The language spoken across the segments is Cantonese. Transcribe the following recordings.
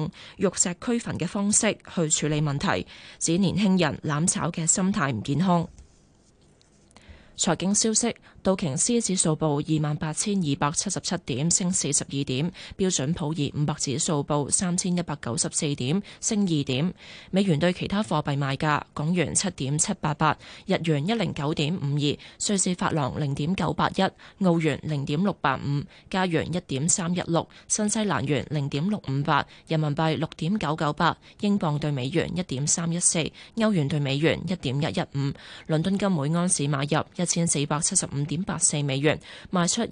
用玉石俱焚嘅方式去處理問題，指年輕人攬炒嘅心態唔健康。財經消息，道瓊斯指數報28,277點，升42點；標準普爾500指數報3,194點，升2點。美元對其他貨幣賣價：港元7.788，日元109.52，瑞士法郎0.981，澳元0.685，加元1.316，新西蘭元0.658，人民幣6.998，英鎊對美元1.314，歐元對美元1.115。倫敦金每安士買入1475.84美元，賣出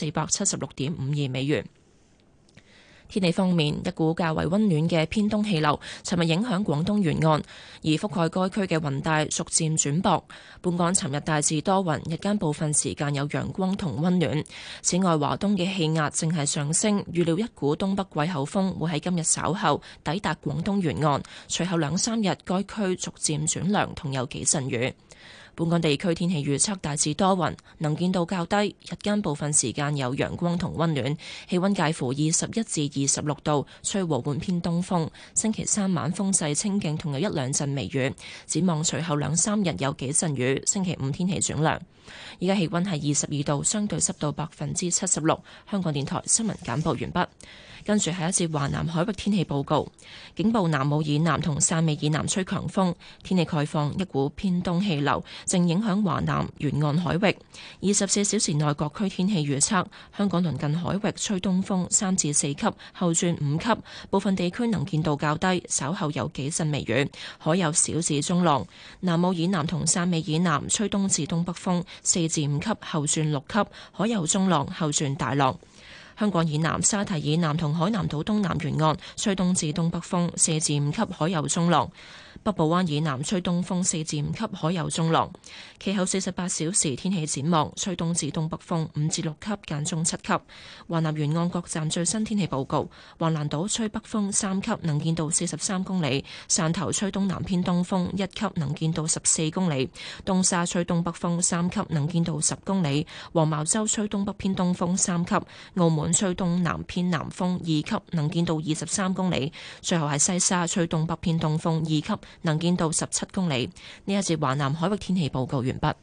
1476.52美元。天氣方面，一股較為溫暖嘅偏東氣流尋日影響廣東沿岸，而覆蓋該區嘅雲帶逐漸轉薄。本港尋日大致多雲，日間部分時間有陽光同溫暖。此外，華東嘅氣壓正係上升，預料一股東北季候風會喺今日稍後抵達廣東沿岸，隨後2-3日該區逐漸轉涼同有幾陣雨。本港地區天氣預測大致多雲，能見度較低，日間部分時間有陽光同溫暖，氣溫介乎21至26度，吹和緩偏東風。星期3晚風勢清勁，同有1-2陣微雨。展望隨後2-3日有幾陣雨，星期5天氣轉涼。而家氣溫係22度，相對濕度76%。香港電台新聞簡報完畢。跟住係一節華南海域天氣報告，警報南澳以南同汕尾以南吹強風，天氣概況，一股偏東氣流正影響華南沿岸海域。24小時內各區天氣預測，香港鄰近海域吹東風3至4級，後轉5級，部分地區能見度較低，稍後有幾陣微雨，海有小至中浪。南澳以南同汕尾以南吹東至東北風4至5級，後轉6級，海有中浪，後轉大浪。香港以南、沙堤以南同海南島東南沿岸吹東至東北風4至5級，海有中浪。北部灣以南吹東風4至5級，海有中浪。其後48小時天氣展望，吹東至東北風5至6級，間中7級。華南沿岸各站最新天氣報告：橫瀾島吹北風3級，能見度43公里；汕頭吹東南偏東風1級，能見度14公里；東沙吹東北風3級，能見度10公里；黃茅洲吹東北偏東風3級；澳門吹東南偏南風2級，能見度23公里；最後係西沙吹東北偏東風2級，能見度17公里。呢一節華南海域天氣報告完畢。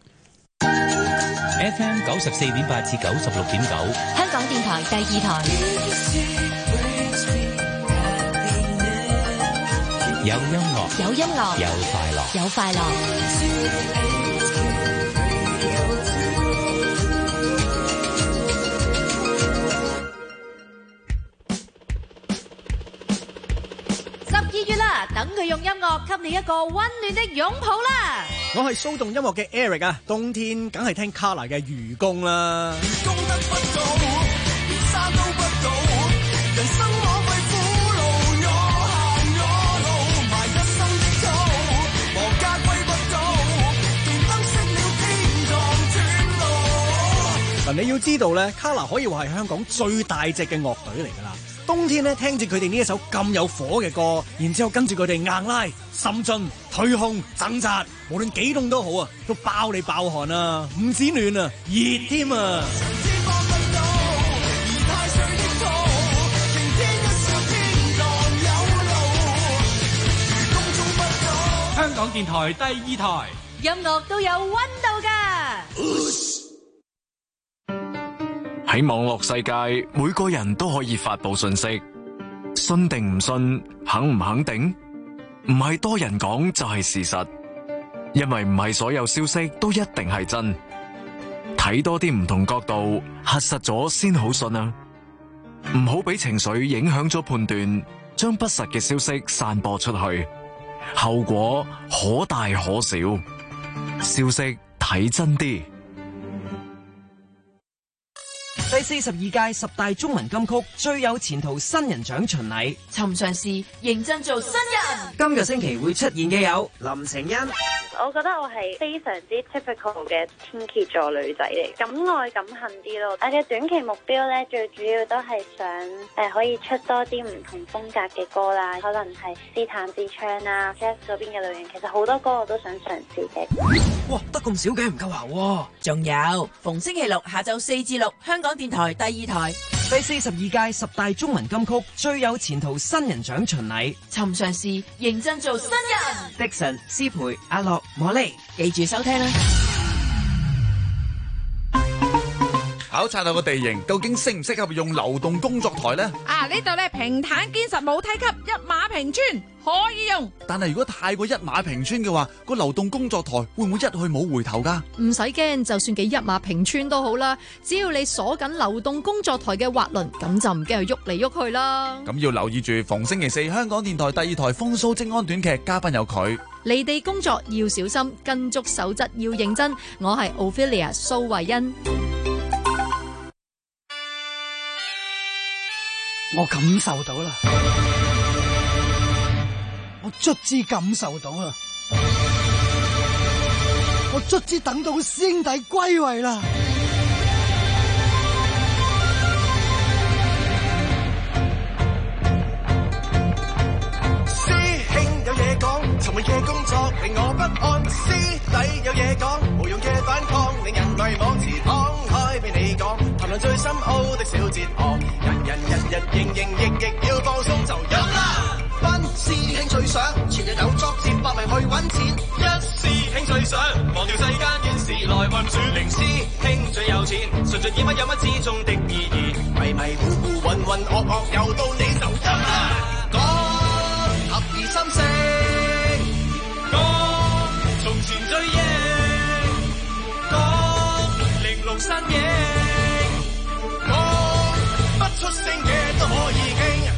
FM 94.8至96.9， 香港電台第2台。 有音樂， 有音樂， 有快樂， 有快樂。 12月啦，等佢用音樂給你一個溫暖的擁抱啦！ 我係騷動音樂嘅 Eric 啊，冬天梗係聽 Kolor 嘅愚公啦。愚公得不到，連山都不到，人生枉費苦勞，我行我路，埋一生的土，無家歸不到，電燈熄了天堂斷路。嗱，你要知道咧，Kolor 可以話係香港最大隻嘅樂隊嚟㗎啦。冬天咧，聽住佢哋呢一首咁有火嘅歌，然之後跟住佢哋硬拉、深進、推胸、掙扎，無論幾凍都好啊，都爆你爆汗啊，唔止暖啊，熱添啊！ 香港電台第2台， 音樂都有溫度㗎。 喺網絡世界，每個人都可以發佈信息，信定唔信，肯唔肯定，唔係多人講就係事實，因為唔係所有消息都一定係真，睇多啲唔同角度，核實咗先好信啊！唔好俾情緒影響咗判斷，將不實嘅消息散播出去，後果可大可小。消息睇真啲。 第42屆10大中文金曲最有前途新人獎巡禮， 尋常事認真做新人。 今個星期會出現嘅有林晴欣。 我覺得我係非常之 typical 嘅天蠍座女仔嚟，敢愛敢恨啲咯。我嘅短期目標咧，最主要都係想可以出多啲唔同風格嘅歌啦，可能係斯坦之窗啊 jazz 嗰邊嘅類型，其實好多歌我都想嘗試嘅。 哇，得咁少嘅唔夠喉喎。 仲有逢星期六下晝4至6，香港電台第2台。 第42屆十大中文金曲最有前途新人獎巡禮， 尋常事認真做新人。 Dixon、施培、阿樂、莫莉， 記住收聽啦。 考察下個地形，究竟適唔適合用流動工作台呢？ 呢度咧平坦堅實冇梯級，一馬平川可以用。 但係如果太過一馬平川嘅話，個流動工作台會唔會一去冇回頭㗎？ 唔使驚，就算幾一馬平川都好啦，只要你鎖緊流動工作台嘅滑輪，咁就唔驚佢喐嚟喐去啦。 咁要留意住，逢星期四香港電台第2台風騷職安短劇，嘉賓有佢。 離地工作要小心，跟足守則要認真。我係 Ophelia 蘇慧欣。 我感受到啦，我卒之感受到啦，我卒之等到師兄弟歸位啦。 師兄有嘢講，尋日嘅工作令我不安。師弟有嘢講，無用嘅反抗令人迷惘。時敞開俾你講，談論最深奧的小哲學。日營營役要放鬆就有啦。班師兄最想全日有作接百名去揾錢。一師兄最想忘掉世間亂事來運轉。零師兄最有錢，純盡以乜有乜之中的意義。迷迷糊糊渾渾噩噩又到你就有啦。講合意心聲，講從前追憶，講玲瓏身影，不出聲嘅都可以傾，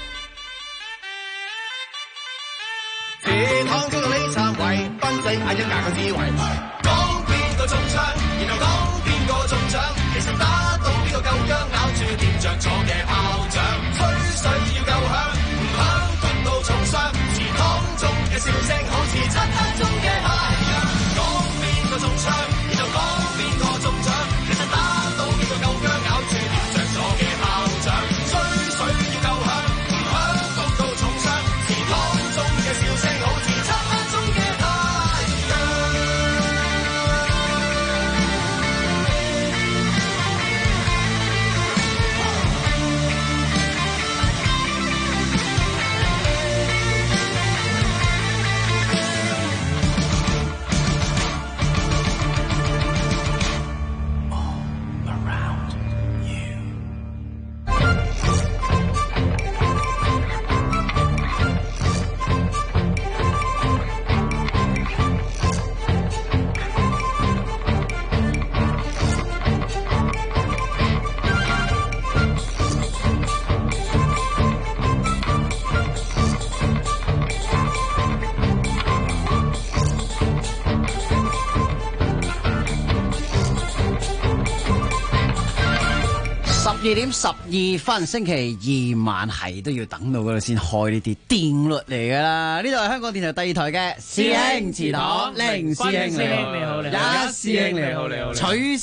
這趟經過你站位，賓仔嗌一架個智慧，講邊個中槍，然後講邊個中獎，其實打到邊個夠薑，咬住掂着咗嘅炮仗，吹水要夠響，唔響捉到重傷，祠堂中嘅笑聲好似漆黑中嘅太陽，講邊個中槍，然後講邊個中獎，其實打到邊個夠薑，咬住掂着咗嘅炮仗，吹水要夠響，唔響捉到重傷，祠堂中嘅笑聲好似漆黑中嘅太陽。 12:12，星期二晚係都要等到嗰度先開呢啲定律嚟噶啦。呢度係香港電台第2台嘅師兄祠堂，凌師兄你好，一師兄你好，取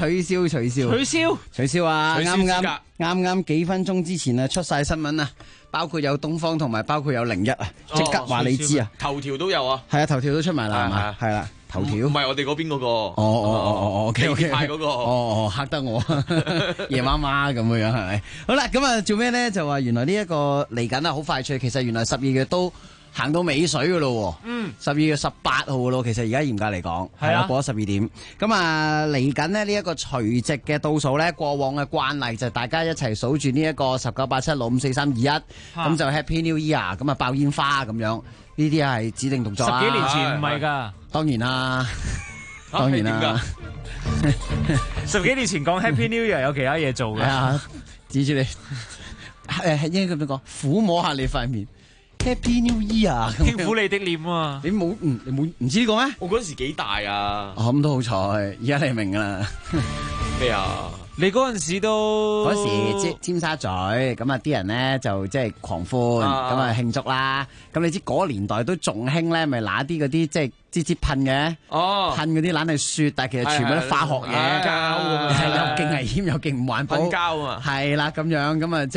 消啊！啱幾分鐘之前啊，出晒新聞啊，包括有東方同埋包括有01啊，即刻話你知啊， 頭條都有啊， 係啊，頭條都出埋啦，係啦。頭條唔係我哋嗰邊嗰個 ，OK， 派嗰個， 嚇得我夜媽媽咁樣係咪？好啦，咁啊做咩咧？就話原來呢一個嚟緊啊，好快脆。其實原來12月都行到尾水噶咯。12月18號噶咯。其實而家嚴格嚟講係啦，過咗12點。咁啊嚟緊呢，呢一個除夕嘅倒數咧，過往嘅慣例就大家一齊數住呢一個19、87、65、4、3、2、1，咁就 Happy New Year， 咁啊爆煙花咁樣。呢啲係指定動作啦。 10幾年前唔係㗎。 當然啦，當然啦。 10幾年前講 Happy New Year 有其他嘢做嘅。係啊，指住你，應該咁樣講，撫摸下你塊面 ，Happy New Year， 輕撫你的臉啊！ 你冇唔知呢個咩？ 我嗰時幾大啊！ 咁都好彩，而家你明㗎啦。 咩啊？ 你嗰陣時都嗰時尖沙咀咁啊，啲人咧就即係狂歡咁啊慶祝啦。咁你知嗰個年代都仲興咧，咪拿啲嗰啲即係支噴嘅，噴嗰啲懶係雪，但係其實全部都化學嘢，膠咁啊，又勁危險又勁唔環保， 噴膠啊嘛， 係啦咁樣咁啊，即係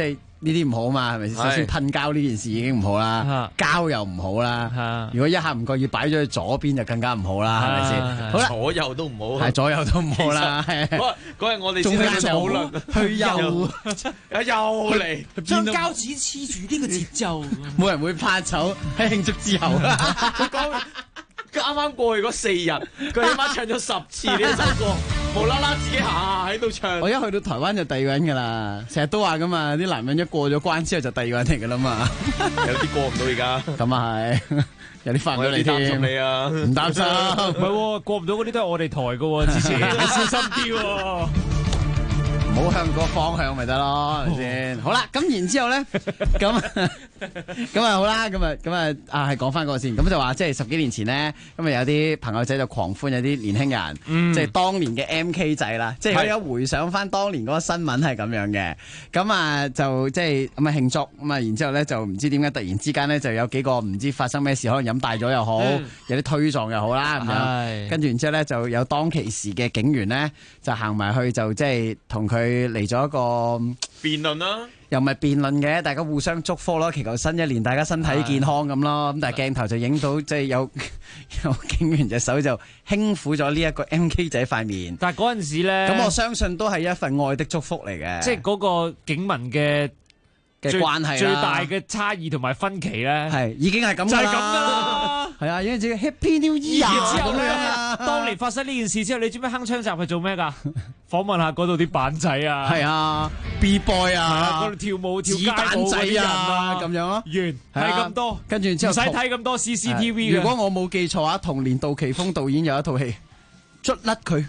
呢啲唔好嘛，係咪先？首先噴膠呢件事已經唔好啦，膠又唔好啦。如果一下唔覺意擺咗去左邊就更加唔好啦，係咪先？好啦， 左右都唔好， 係左右都唔好啦。 嗰日我哋先喺度討論， 去右又嚟， 將膠紙黐住呢個節奏， 冇人會怕醜喺慶祝之後。 啱啱過去嗰4日，佢起碼唱咗10次呢首歌，無啦啦自己行喺度唱。 我一去到台灣就第二個人噶啦，成日都話噶嘛，啲男人一過咗關之後就第二個人嚟噶啦嘛。 有啲過唔到而家， 咁啊係，有啲翻唔到嚟添。 擔心你啊， 唔擔心。 唔係過唔到嗰啲都係我哋台噶，之前你小心啲。 唔好向個方向咪得咯，係咪先？好啦，咁然之後咧，咁啊好啦，咁啊係講翻嗰個先，咁就話即係10幾年前咧，咁啊有啲朋友仔就狂歡，有啲年輕人，即係當年嘅 MK 仔啦，即係佢有回想翻當年嗰個新聞係咁樣嘅，咁啊就即係咁啊慶祝，咁啊然之後咧就唔知點解突然之間咧就有幾個唔知發生咩事，可能飲大咗又好，有啲推撞又好啦咁樣，跟住然之後咧就有當其時嘅警員咧就行埋去就即係同佢嚟咗一個辯論啦， 又唔係辯論嘅，大家互相祝福咯，祈求新一年大家身體健康咁咯。咁但係鏡頭就影到即係有警員隻手就輕撫咗呢一個 MK 仔塊面。 但係嗰陣時咧， 咁我相信都係一份愛的祝福嚟嘅， 即係嗰個警民嘅關係最大嘅差異同埋分歧咧， 係已經係咁， 就係咁噶啦。 係啊，已經自己 Happy New Year 之後咧， 啊， 當年發生呢件事之後，你知唔知鏗鏘集係做咩噶？訪問下嗰度啲板仔啊， 係啊 ，B boy 啊， 嗰度跳舞跳子街舞彈仔嗰啲人啊，咁樣咯， 完係咁多， 跟住之後唔使睇咁多 CCTV 嘅。 如果我冇記錯啊，同年杜琪峰導演有一套戲捽甩佢，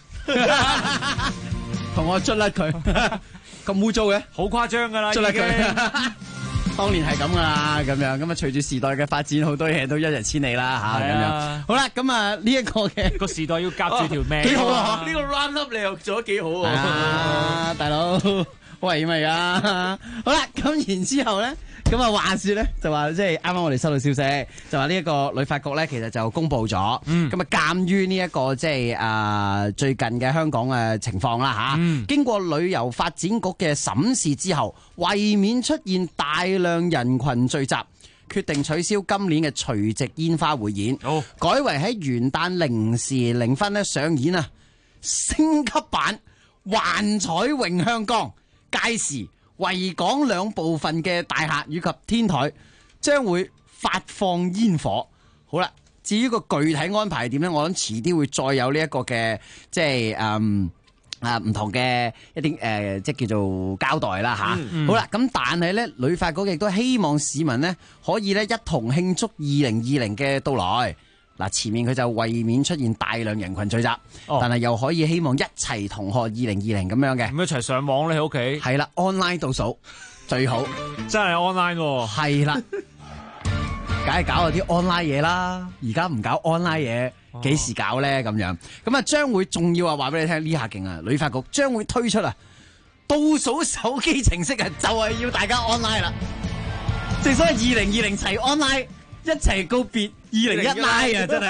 同我捽甩佢，咁污糟嘅， 好誇張噶啦， 捽甩佢。當年係咁噶啦，咁樣咁啊，隨住時代嘅發展，好多嘢都一日千里啦吓，咁樣。好啦，咁啊呢一個嘅個時代要夾住條命， 幾好啊！ 呢個 round up 你又做得幾好喎， 大佬好危險咪噶。好啦，咁然之後咧。咁啊，話說咧，就話即係啱啱我哋收到消息，就話呢一個旅發局咧，其實就公布咗，咁啊，鑑於呢一個即係最近嘅香港嘅情況啦吓，經過旅遊發展局嘅審視之後，為免出現大量人群聚集，決定取消今年嘅除夕煙花匯演，改為喺元旦0時0分咧上演啊升級版幻彩詠香江，屆時維港2部分嘅大廈以及天台將會發放煙火。好啦，至於個具體安排係點咧？我諗遲啲會再有呢一個嘅即係唔同嘅一啲即係叫做交代啦吓。好啦，咁但係咧，旅發局亦都希望市民呢可以咧一同慶祝2020嘅到來。嗱，前面佢就為免出現大量人群聚集，但係又可以希望一齊同學2020咁樣嘅， 咁一齊上網咧喺屋企， 係啦 ，online 倒數最好， 真係 online 喎， 係啦，梗係搞下啲 online 嘢啦，而家唔搞 online 嘢，幾時搞咧咁樣？咁啊，將會仲要話俾你聽呢下勁啊！旅發局將會推出啊倒數手機程式啊，就係要大家 online 啦，正所謂2020齊 online。一齊告別2019啊！真係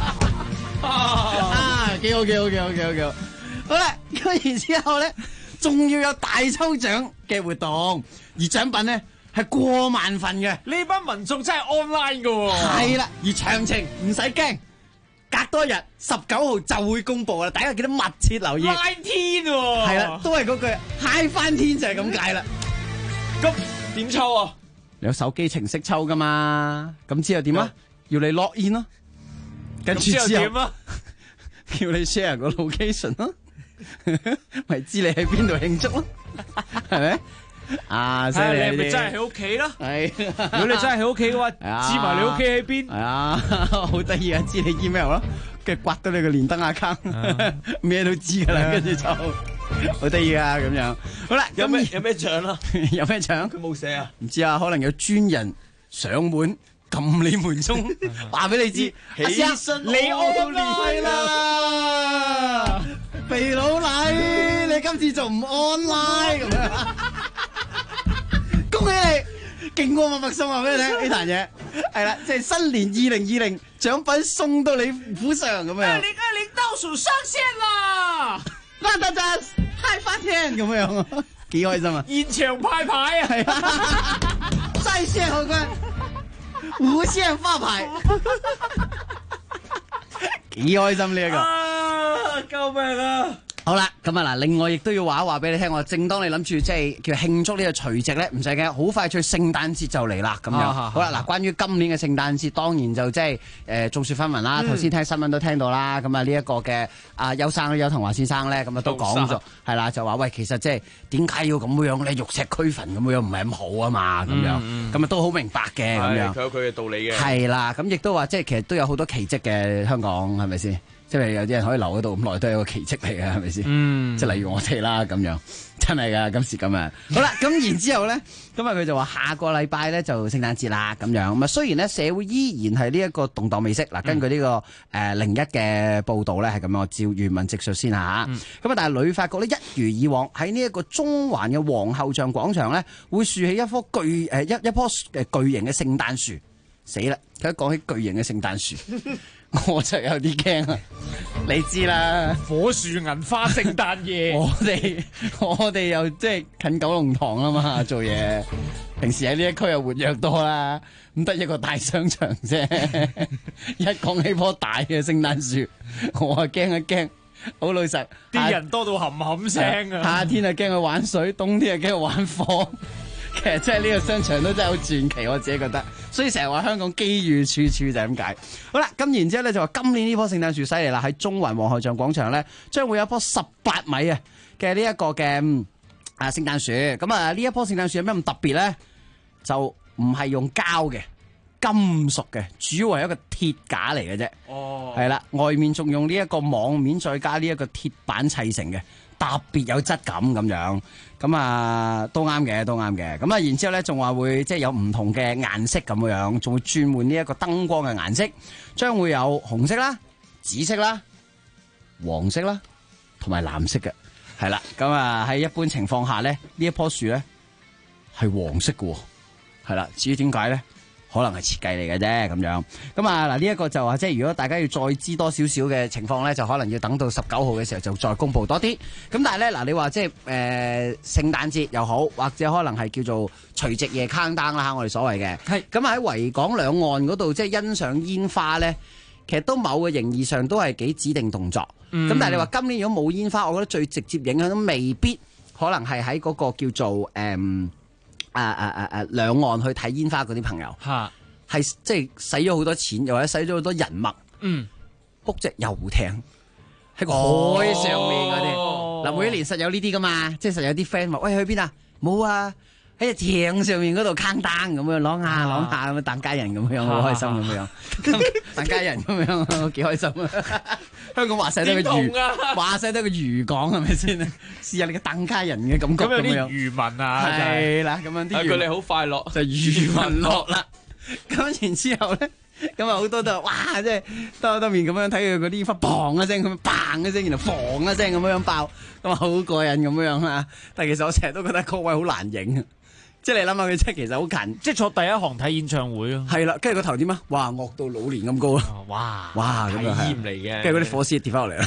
幾好幾好幾好幾好幾好！好啦，咁然之後咧，仲要有大抽獎嘅活動，而獎品咧係過萬份嘅。 呢班民眾真係 online 噶喎。 係啦，而詳情唔使驚，隔多日19號就會公布啦，大家記得密切留意。 嗨天喎， 係啦，都係嗰句嗨翻天就係咁解啦。 咁點抽啊？ 有手機程式抽噶嘛？咁之後點啊？要你 log in 咯，跟住之後點啊？ 叫你 share 個 location 咯，咪知你喺邊度慶祝咯，係咪？啊， 睇下你係咪真係喺屋企啦？ 係， 如果你真係喺屋企嘅話，知埋你屋企喺邊。 係啊，好得意啊！知你 email 咯，跟住刮到你個連登 account，咩都知噶啦，跟住就好得意啊咁樣。好啦， 有咩獎啦？ 有咩獎？ 佢冇寫啊？ 唔知啊，可能有專人上門撳你門鐘，話俾你知， 起身你 online 啦，肥佬黎，你今次仲唔 online 咁樣？恭喜你，勁過默默送話俾你聽呢壇嘢，係啦，即係新年2020獎品送到你府上咁樣。 2020倒數上線啦！ 那大家嗨翻天咁樣。 幾開心啊！ 現場派牌啊， 係啊，在線荷官，無限發牌，幾開心呢一個。 救命啊！ 好啦，咁啊嗱，另外亦都要話一話俾你聽，我正當你諗住即係叫慶祝呢個除夕咧，唔使驚，好快脆聖誕節就嚟啦，咁樣。好啦，嗱，關於今年嘅聖誕節，當然就即係眾說紛紜啦。頭先聽新聞都聽到啦，咁啊呢一個嘅邱騰華先生咧，咁啊都講咗，係啦，就話喂，其實即係點解要咁樣咧，玉石俱焚咁樣，唔係咁好啊嘛，咁樣，咁啊都好明白嘅，咁樣。 佢有佢嘅道理嘅。係啦，咁亦都話即係其實都有好多奇蹟嘅香港，係咪先？即係有啲人可以留喺度咁耐，都係一個奇蹟嚟嘅，係咪先？即係例如我哋啦咁樣，真係㗎，今時今日。好啦，咁然之後咧，咁啊佢就話下個禮拜咧就聖誕節啦咁樣。咁啊雖然咧社會依然係呢一個動盪未息，嗱根據呢個01嘅報導咧係咁樣，我照原文直述先嚇。咁啊但係旅發局咧一如以往喺呢一個中環嘅皇后像廣場咧，會豎起一棵巨型嘅聖誕樹。死啦！佢一講起巨型嘅聖誕樹。我就有啲驚啊！你知啦， 火樹銀花聖誕夜， 我哋又即係近九龍塘啊嘛，做嘢平時喺呢一區又活躍多啦，咁得一個大商場啫。一講起棵大嘅聖誕樹，我啊驚一驚。好老實， 啲人多到冚冚聲啊！ 夏天啊驚佢玩水，冬天啊驚佢玩火。其實真係呢個商場都真係好傳奇，我自己覺得，所以成日話香港機遇處處就係咁解。好啦，咁然之後咧就話今年呢棵聖誕樹犀利啦，喺中環皇后像廣場咧，將會有一棵18米啊嘅呢一個嘅聖誕樹。咁啊呢一棵聖誕樹有咩咁特別咧？就唔係用膠嘅，金屬嘅，主要係一個鐵架嚟嘅啫。哦，係啦，外面仲用呢一個網面再加呢一個鐵板砌成嘅。特別有質感咁樣，咁啊都啱嘅，都啱嘅。咁啊，然之後咧仲話會即係有唔同嘅顏色咁樣，仲會轉換呢一個燈光嘅顏色，將會有紅色啦、紫色啦、黃色啦，同埋藍色嘅，係啦。咁啊喺一般情況下咧，呢一棵樹咧係黃色嘅，係啦。至於點解咧？可能係設計嚟嘅啫，咁樣。咁啊嗱，呢一個就話即係如果大家要再知多少少嘅情況咧，就可能要等到19號嘅時候就再公布多啲。咁但係咧嗱，你話即係聖誕節又好，或者可能係叫做除夕夜 countdown 啦，我哋所謂嘅。係。咁喺維港兩岸嗰度即係欣賞煙花咧，其實都某個形義上都係幾指定動作。咁但係你話今年如果冇煙花，我覺得最直接影響都未必可能係喺嗰個叫做兩岸去睇煙花嗰啲朋友，係即係使咗好多錢，又或者使咗好多人脈，book 隻遊艇喺個海上面嗰啲。嗱，每一年實有呢啲噶嘛，即係實有啲 friend 話：喂，去邊啊？冇啊，喺隻艇上面嗰度撐單咁樣，啷下啷下咁樣，疍家人咁樣，好開心咁樣，疍家人咁樣，幾開心啊！香港話晒得個漁，話晒得個漁港係咪先啊？試下你嘅疍家人嘅感覺咁樣。咁有啲漁民啊， 係啦，咁樣啲佢哋好快樂， 就漁民樂啦。咁然之後咧，咁啊好多都哇，即係兜面咁樣睇佢嗰啲煙花砰一聲咁樣砰一聲，然後放一聲咁樣爆，咁啊好過癮咁樣啊！但係其實我成日都覺得嗰位好難影。即係你諗下佢，即係其實好近， 即係坐第一行睇演唱會咯。係啦，跟住個頭點啊？哇，惡到老年咁高啊！哇，咁樣體驗嚟嘅。 跟住嗰啲火絲跌翻落嚟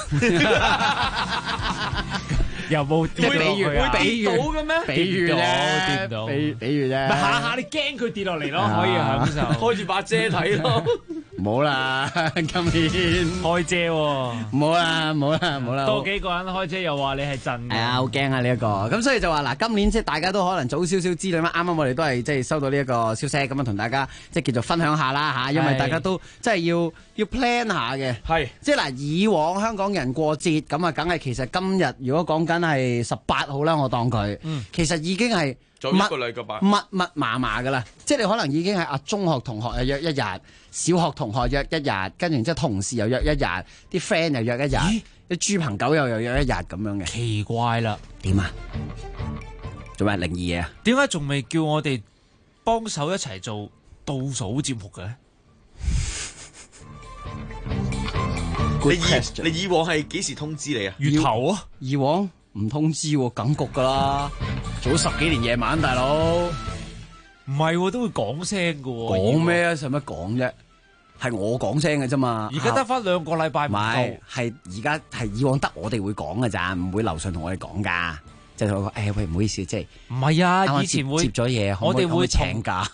啦。 又冇跌落去啊？ 比喻到嘅咩？比喻啫， 跌唔到。 比喻啫。 下下你驚佢跌落嚟咯，可以享受。 開住把遮睇咯。 唔好啦，今年開遮喎。 唔好啦，唔好啦，唔好啦。 多幾個人開遮又話你係震。 係啊，好驚啊呢一個。咁所以就話嗱，今年即係大家都可能早少少知道嘛。啱啱我哋都係即係收到呢一個消息，咁樣同大家即係叫做分享下啦嚇，因為大家都即係要 plan 下嘅。係。即係嗱，以往香港人過節咁啊，梗係其實今日如果講緊係18號啦，我當佢。其實已經係。 早一個禮拜密麻噶啦，即係你可能已經係中學同學又約一日，小學同學約一日，跟住然之後同事又約一日，啲 friend 又約一日，啲豬朋狗友又約一日咁樣嘅。 奇怪啦， 點啊？做咩靈異嘢啊？ 點解仲未叫我哋幫手一齊做倒數節目嘅咧？ 你以往係幾時通知你啊？ 月頭啊， 以往。唔通知喎，梗局噶啦，做咗10幾年夜晚，大佬。 唔係，都會講聲噶。 講咩啊？使乜講啫？係我講聲嘅啫嘛。 而家得翻2個禮拜唔到。 係而家係以往得我哋會講嘅咋，唔會樓上同我哋講噶。 就同我講喂，唔好意思，即係唔係啊， 啱啱以前會接咗嘢， 我哋會請假，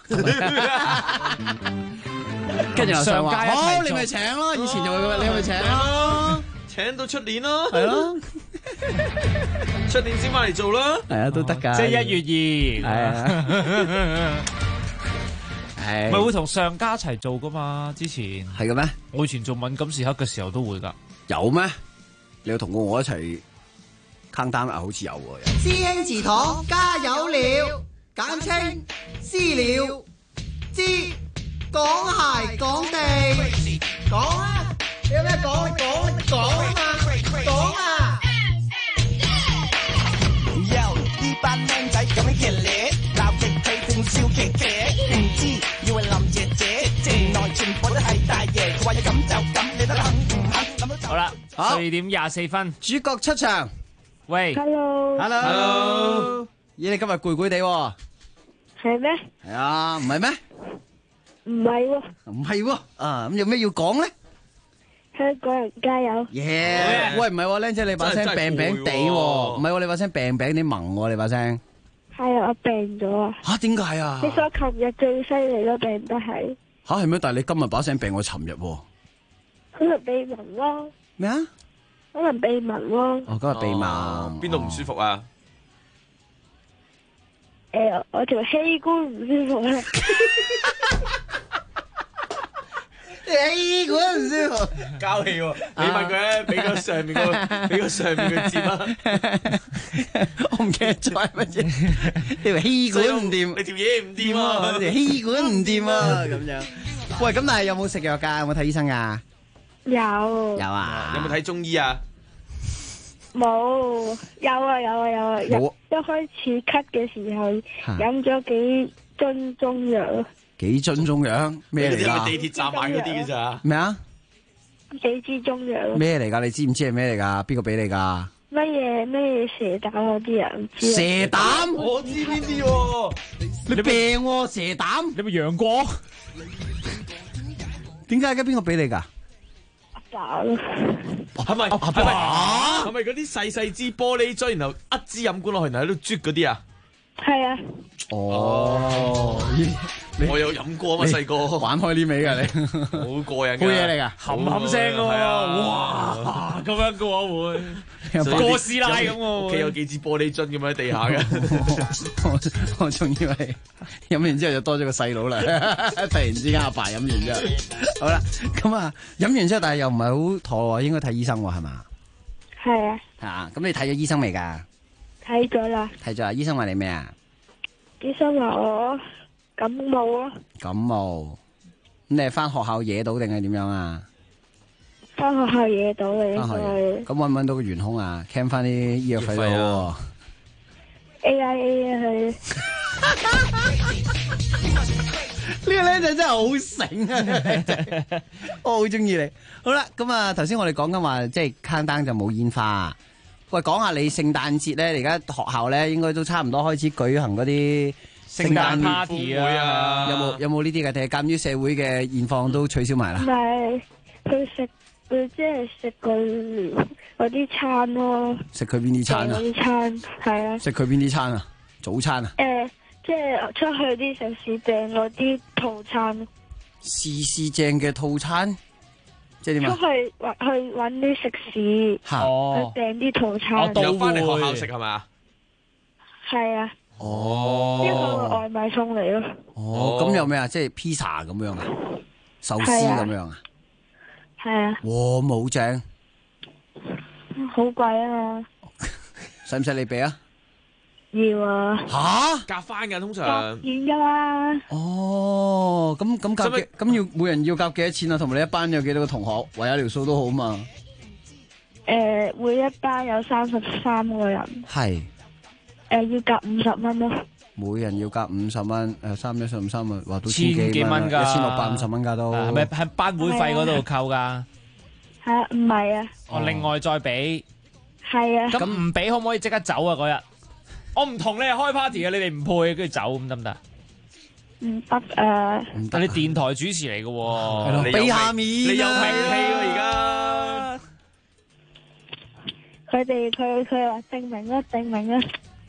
跟住又上話，好你咪請咯，以前就會你咪請咯， 請到出年咯， 係咯， 出年先翻嚟做啦， 係啊都得㗎， 即係1月2， 係啊。 咪會同上家一齊做噶嘛？之前係嘅咩？ 我以前做敏感時刻嘅時候都會噶。 有咩？你有同過我一齊坑單啊？好似有喎。 師兄祠堂加油了，簡稱私了。知講鞋講地，講啊！你有咩講？你講啊嘛！講啊！ 呢班靚仔咁樣騎呢，鬧極佢正笑騎騎，唔知以為林姐姐，情內全部都係大爺，話要咁就咁，你得肯唔肯？ 好啦，12:24， 主角出場。 喂 ，Hello，咦，你今日攰攰地喎？ 係咩？ 係啊，唔係咩？ 唔係喎。 唔係喎，啊，咁有咩要講咧？ 香港人加油！ 耶！喂，唔係喎，靚仔，你把聲病病地喎，唔係喎，你把聲病病地萌喎，你把聲。 係啊，我病咗啊！ 嚇，點解啊？ 你所琴日最犀利咯，病得係。 嚇係咩？但係你今日把聲病過尋日喎。 可能鼻紋咯。 咩啊？ 可能鼻紋咯。 哦，今日鼻紋。 邊度唔舒服啊？ 我條氣管唔舒服啊。 氣管唔舒服， 交氣喎！你問佢咧，俾個上面佢接啊！ 我唔記得咗係乜嘢，條氣管唔掂， 你條嘢唔掂啊！ 條氣管唔掂啊！咁樣。喂，咁但係有冇食藥㗎？有冇睇醫生㗎？ 有。 有啊。 有冇睇中醫啊？ 冇。有啊！一開始咳嘅時候飲咗幾樽中藥。 幾樽中藥咩嚟㗎？ 地鐵站買嗰啲嘅咋？ 咩啊？ 幾支中藥？ 咩嚟㗎？你知唔知係咩嚟㗎？邊個俾你㗎？ 乜嘢蛇膽嗰啲啊？唔知。 蛇膽？ 我知邊啲喎？ 你病喎蛇膽？ 你咪楊過？ 點解嘅？邊個俾你㗎？ 阿爸咯。 係咪？係咪嗰啲細支玻璃樽，然後一支飲管落去，然後喺度啜嗰啲啊？ 係啊。 哦。 我有飲過啊嘛，細個玩開呢味㗎你， 好過癮㗎， 好嘢嚟㗎， 冚冚聲㗎喎，哇咁樣嘅喎會，哥斯拉咁喎， 屋企有幾支玻璃樽咁喺地下嘅， 我仲以為飲完之後就多咗個細佬啦，突然之間阿爸飲完之後，好啦，咁啊飲完之後，但係又唔係好妥喎，應該睇醫生喎係嘛？ 係啊。 啊，咁你睇咗醫生未㗎？ 睇咗啦。 睇咗啊？醫生話你咩啊？ 醫生話我感冒咯。 感冒，咁你係翻學校惹到定係點樣啊？ 翻學校惹到嘅應該。 咁搵唔搵到個元兇啊 ？claim 翻啲醫藥費都好喎。 AIA 啊佢。 呢個僆仔真係好醒啊！我好中意你。好啦，咁啊頭先我哋講緊話，即係坑單就冇煙花。喂，講下你聖誕節咧，而家學校咧應該都差唔多開始舉行嗰啲聖誕 party 啊！ 有冇呢啲嘅？定係鑑於社會嘅現況都取消埋啦？ 唔係，佢即係食嗰啲餐咯。食佢邊啲餐啊？ 嗰啲餐係啊。 食佢邊啲餐啊？早餐啊？ 即係出去啲食肆訂嗰啲套餐。 試正嘅套餐？即係點啊？ 出去揾啲食肆，去訂啲套餐。 又翻嚟學校食係咪？ 係啊。 哦。 一個外賣送嚟咯。 哦，咁有咩啊？即係披薩咁樣啊？壽司咁樣啊？ 係啊。 哇，冇正。 好貴啊嘛。 使唔使你俾啊？ 要啊。 吓？ 夾翻㗎通常。 夾錢㗎啦。 哦，咁夾咁要每人要夾幾多錢啊？同埋你一班有幾多個同學，圍下條數都好嘛。 每一班有33個人。 係。 要夾50蚊咯。 每人要夾50蚊，313啊，話到千幾蚊㗎 ，1650蚊㗎都。 係咪喺班會費嗰度扣㗎？ 係啊，唔係啊。 我另外再俾。 係啊。 咁唔俾可唔可以即刻走啊？嗰日我唔同你係開 party 嘅，你哋唔配，跟住走咁得唔得？唔得啊！但你電台主持嚟嘅喎， 俾下面， 你有名氣喎而家。 佢話證明啦，證明啦。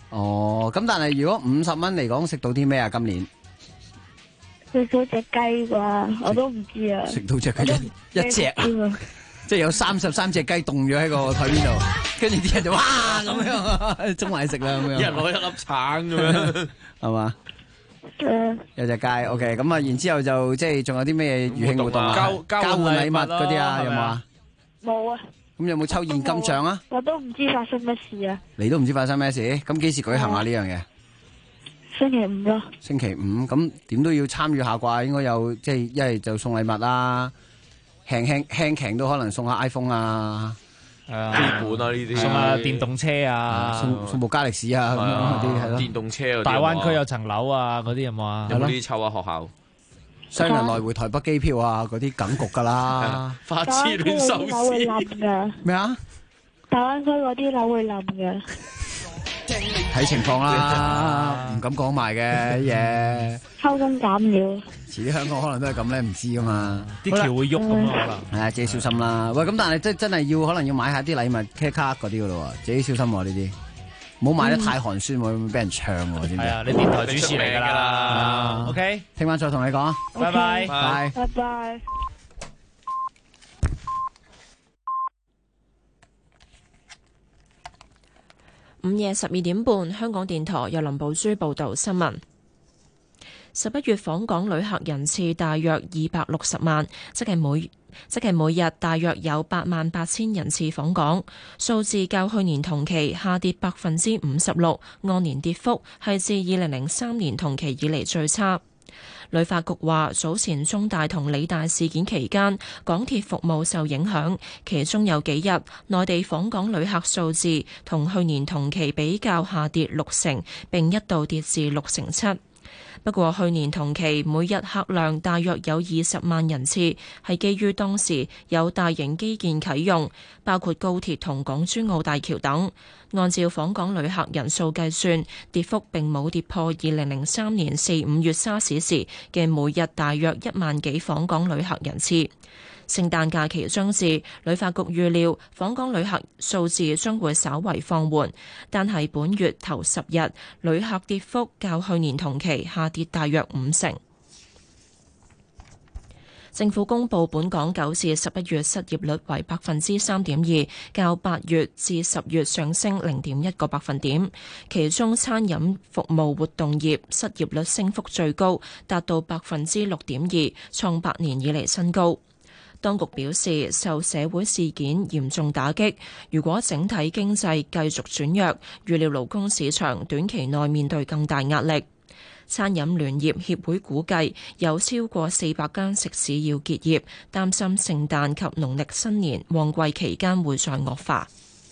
哦，咁但係如果50蚊嚟講，食到啲咩啊？今年食到隻雞啩，我都唔知啊。 食到隻雞一隻啊，即係有33隻雞凍咗喺個台邊度，跟住啲人就哇咁樣中埋食啦咁樣。 一人攞一粒橙咁樣， 係嘛？有隻雞 ，OK， 咁啊，然之後就即係仲有啲咩餘興活動啊？交換禮物嗰啲啊，有冇啊？ 冇啊。 咁有冇抽現金獎啊？ 我都唔知發生乜事啊！ 你都唔知發生咩事？咁幾時舉行啊？呢樣嘢？ 星期五咯。 星期五咁點都要參與下啩？應該有即係一係就送禮物啦，輕都可能送下 iPhone 啊， 基本啊呢啲， 送下電動車啊， 送部加力士啊咁樣嗰啲係咯。 電動車， 大灣區有層樓啊，嗰啲有冇啊？ 有冇啲湊下學校？ 雙人來回台北機票啊，嗰啲梗局噶啦。 花痴亂壽司咩啊？ 大灣區嗰啲樓會冧嘅。 睇情況啦，唔敢講埋嘅嘢。 偷工減料。 遲啲香港可能都係咁咧，唔知噶嘛。 啲橋會喐咁咯，可能。 係啊，自己小心啦。喂，咁但係真係要可能要買下啲禮物 card 卡嗰啲噶咯，自己小心喎呢啲。唔好買得太寒酸，會俾人唱喎，知唔知？係啊，你電台主持嚟㗎啦。OK， 聽晚再同你講。 拜拜。 拜拜。 午夜12點半，香港電台由林寶珠報道新聞。11月訪港旅客人次大約260萬，即係每日大約有88000人次訪港，數字較去年同期下跌56%，按年跌幅係自2003年同期以嚟最差。旅發局話，早前中大同理大事件期間，港鐵服務受影響，其中有幾日內地訪港旅客數字同去年同期比較下跌60%，並一度跌至7%。不過去年同期每日客量大約有20萬人次，係基於當時有大型基建啟用，包括高鐵同港珠澳大橋等。按照訪港旅客人數計算，跌幅並冇跌破2003年4、5月沙士時嘅每日大約1萬幾訪港旅客人次。聖誕假期將至，旅發局預料訪港旅客數字將會稍為放緩，但係本月頭10日旅客跌幅較去年同期下跌大約50%。政府公布本港9至11月失業率為3.2%，較8月至10月上升0.1個百分點。其中餐飲服務活動業失業率升幅最高，達到6.2%，創8年以嚟新高。當局表示，受社會事件嚴重打擊，如果整體經濟繼續轉弱，預料勞工市場短期內面對更大壓力。餐飲聯業協會估計有超過400間食肆要結業，擔心聖誕及農曆新年旺季期間會再惡化。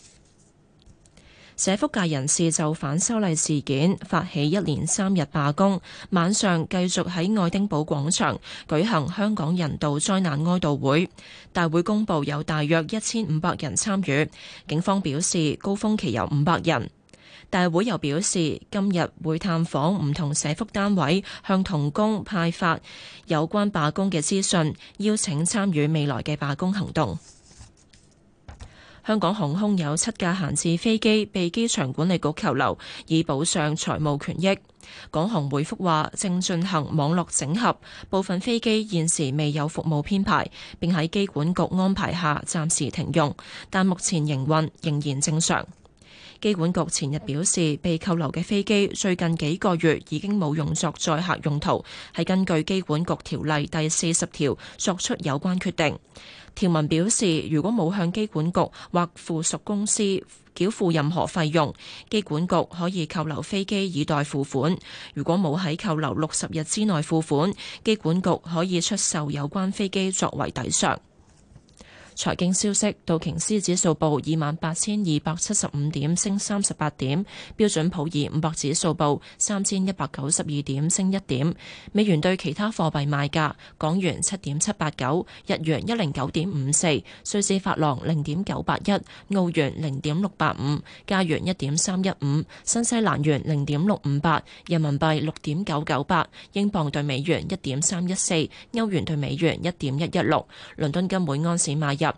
社福界人士就反修例事件發起一連3日罷工，晚上繼續喺愛丁堡廣場舉行香港人道災難哀悼會。大會公佈有大約1500人參與，警方表示高峰期有500人。大會又表示今日會探訪唔同社福單位，向同工派發有關罷工嘅資訊，邀請參與未來嘅罷工行動。香港航空有7架閒置飛機被機場管理局扣留，以保障財務權益。港航回覆話，正進行網絡整合，部分飛機現時未有服務編排，並喺機管局安排下暫時停用，但目前營運仍然正常。機管局前日表示，被扣留嘅飛機最近幾個月已經冇用作載客用途，係根據機管局條例第40條作出有關決定。條文表示，如果冇向機管局或附屬公司繳付任何費用，機管局可以扣留飛機以待付款。如果冇喺扣留60日之內付款，機管局可以出售有關飛機作為抵償。財經消息，道瓊斯指數報28,275點，升38點；標準普爾500指數報3,192點，升1點。美元對其他貨幣賣價：港元7.789，日元109.54，瑞士法郎0.981，澳元0.685，加元1.315，新西蘭元0.658，人民幣6.998，英鎊對美元1.314，歐元對美元1.116，倫敦金每安士買入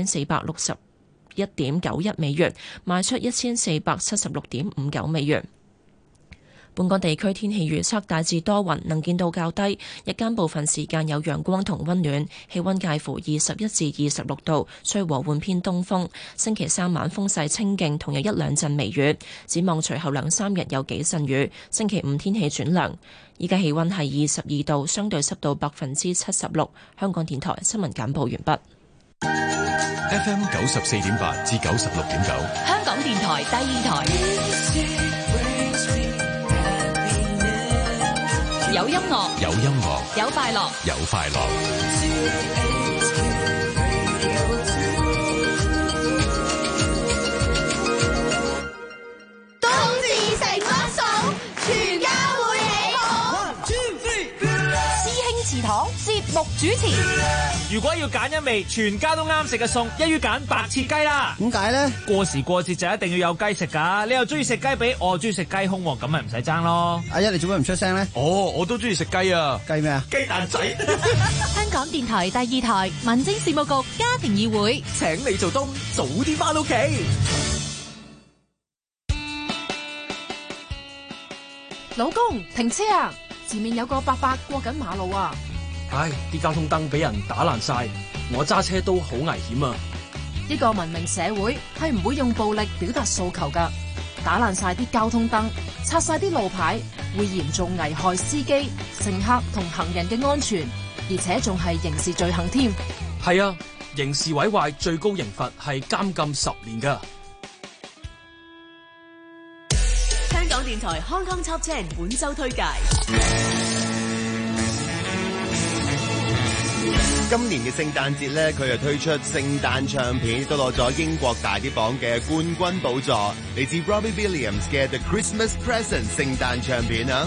1461.91美元，賣出1476.59美元。 本港地區天氣預測大致多雲，能見度較低，日間部分時間有陽光同溫暖，氣溫介乎21至26度，吹和緩偏東風。星期三晚風勢清勁，同有一兩陣微雨。展望隨後2-3日有幾陣雨。星期五天氣轉涼。依家氣溫係22度，相對濕度76%。香港電台新聞簡報完畢。 FM 94.8至96.9， 香港電台第二台。有音樂， 有音樂， 有快樂， 有快樂。 冬至食乜餸？全家會起哄。師兄祠堂節目主持。 如果要揀一味全家都啱食嘅餸，一於揀白切雞啦。 點解咧？ 過時過節就一定要有雞食㗎。你又中意食雞髀，我又中意食雞胸喎，咁咪唔使爭咯。 阿一，你做咩唔出聲咧？ 我都中意食雞啊！ 雞咩啊？ 雞蛋仔。 香港電台第二台民政事務局家庭議會， 請你做冬，早啲返屋企。 老公，停車啊！前面有個伯伯過緊馬路啊！ 唉，啲交通燈俾人打爛晒，我揸車都好危險啊！ 呢個文明社會係唔會用暴力表達訴求噶，打爛晒啲交通燈，拆晒啲路牌，會嚴重危害司機、乘客同行人嘅安全，而且仲係刑事罪行添。 係啊，刑事毀壞最高刑罰係監禁10年噶。 香港電台 Hong Kong Top 10本周推介。 今年嘅聖誕節咧，佢又推出聖誕唱片，都攞咗英國大碟榜嘅冠軍寶座，嚟自 Robbie Williams 嘅 The Christmas Present 聖誕唱片啊！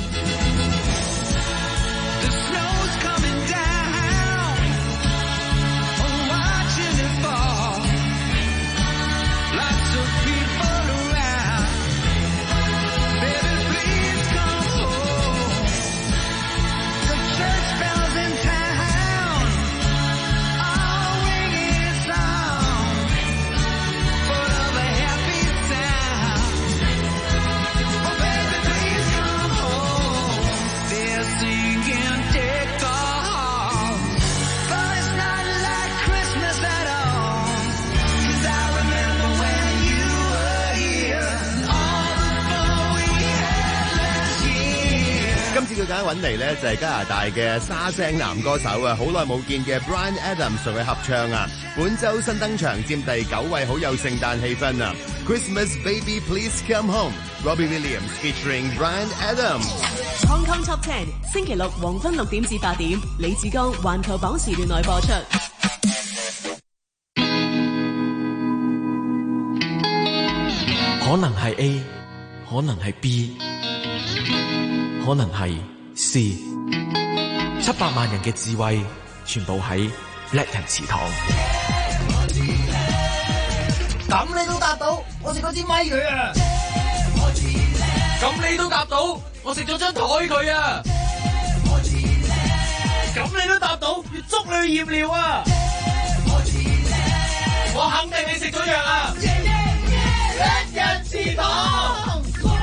佢揀揾嚟咧就係加拿大嘅沙聲男歌手啊，好耐冇見嘅 Bryan Adams 同佢合唱啊，本周新登場佔第9位，好有聖誕氣氛啊 ！Christmas Baby Please Come Home，Robbie Williams featuring Bryan Adams。Hong Kong Top 10星期六黃昏6點至8點，李志剛環球榜時段內播出。 可能係 A， 可能係 B。可能係 C，700萬人嘅智慧全部喺叻人祠堂。 咁你都答到，我食嗰支咪佢啊！ 咁你都答到，我食咗張台佢啊！ 咁你都答到，要捉你去驗尿啊！ 我肯定你食咗藥啊！ 叻人祠堂。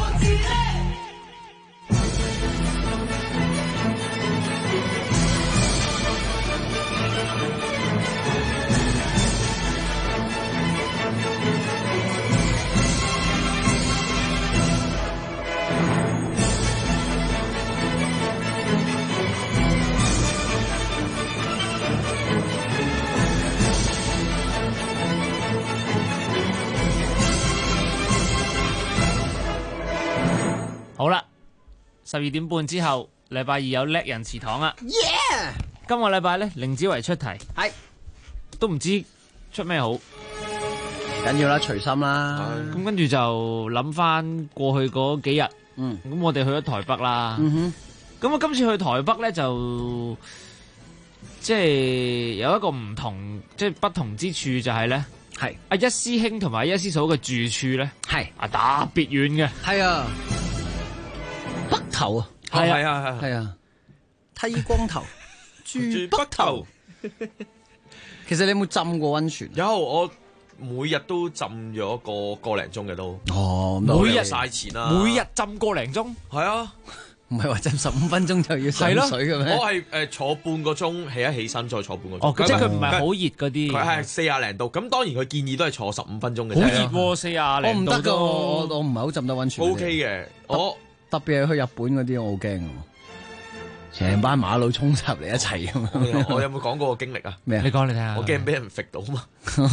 好啦，12點半之後，禮拜二有叻人祠堂啊！ Yeah！ 今個禮拜咧，凌子維出題， 係都唔知出咩好， 緊要啦，隨心啦。 咁跟住就諗翻過去嗰幾日，咁我哋去咗台北啦。咁我今次去台北咧，就即係有一個唔同，即係不同之處就係咧， 係阿一師兄同埋一師嫂嘅住處咧， 係啊特別遠嘅， 係啊。北頭啊， 係啊， 剃光頭住北頭。 其實你有冇浸過溫泉？ 有，我每日都浸咗個零鐘嘅都。 哦， 每日嘥錢啦， 每日浸個零鐘。 係啊。 唔係話浸15分鐘就要上水嘅咩？ 我係坐半個鐘，起身再坐半個鐘。 哦，即係佢唔係好熱嗰啲。 佢係40零度，咁當然佢建議都係坐15分鐘嘅。 好熱喎，40零度。 我唔得㗎，我唔係好浸得溫泉。 O K 嘅，我特別係去日本嗰啲，我好驚㗎。成班馬佬衝插嚟一齊咁樣。 我有冇講過個經歷啊？ 咩啊？ 你講嚟聽下。 我驚俾人揈到嘛。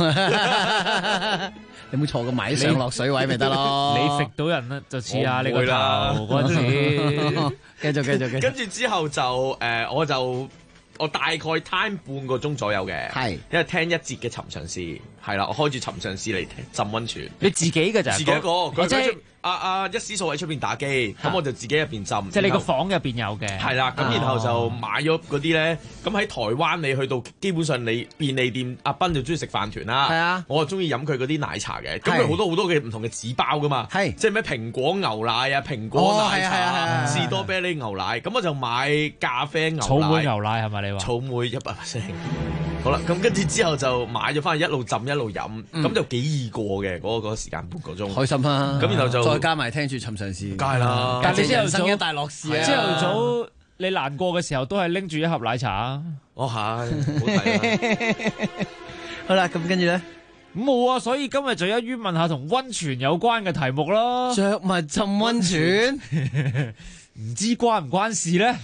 你冇坐個米上落水位咪得咯？ 你揈到人啦，就似下你個頭嗰陣時。 繼續。 跟住之後就我大概 time 半個鐘左右嘅， 係因為聽一節嘅尋常試，係啦，我開住尋常試嚟浸溫泉。 你自己嘅咋？ 自己一個，佢即係一絲素喺出邊打機，咁我就自己入邊浸。 即係你個房入邊有嘅。 係啦，咁然後就買咗嗰啲咧。咁喺台灣你去到基本上你便利店，阿斌就中意食飯團啦。 係啊， 我就中意飲佢嗰啲奶茶嘅。咁佢好多嘅唔同嘅紙包噶嘛。係，即係咩蘋果牛奶啊、蘋果奶茶、士多啤梨牛奶。咁我就買咖啡牛奶。 草莓牛奶係咪你話？ 草莓100%。好啦，咁跟住之後就買咗翻去，一路浸一路飲，咁就幾易過嘅嗰個時間半個鐘。 開心啦！ 咁然後就再加埋聽住尋常試， 梗係啦。 但係你人生一大樂事啊！ 朝頭早你難過嘅時候，都係拎住一盒奶茶啊！ 哦係，好睇。 好啦，咁跟住咧， 冇啊！所以今日就一於問下同溫泉有關嘅題目咯。 着物浸溫泉， 唔知關唔關事咧？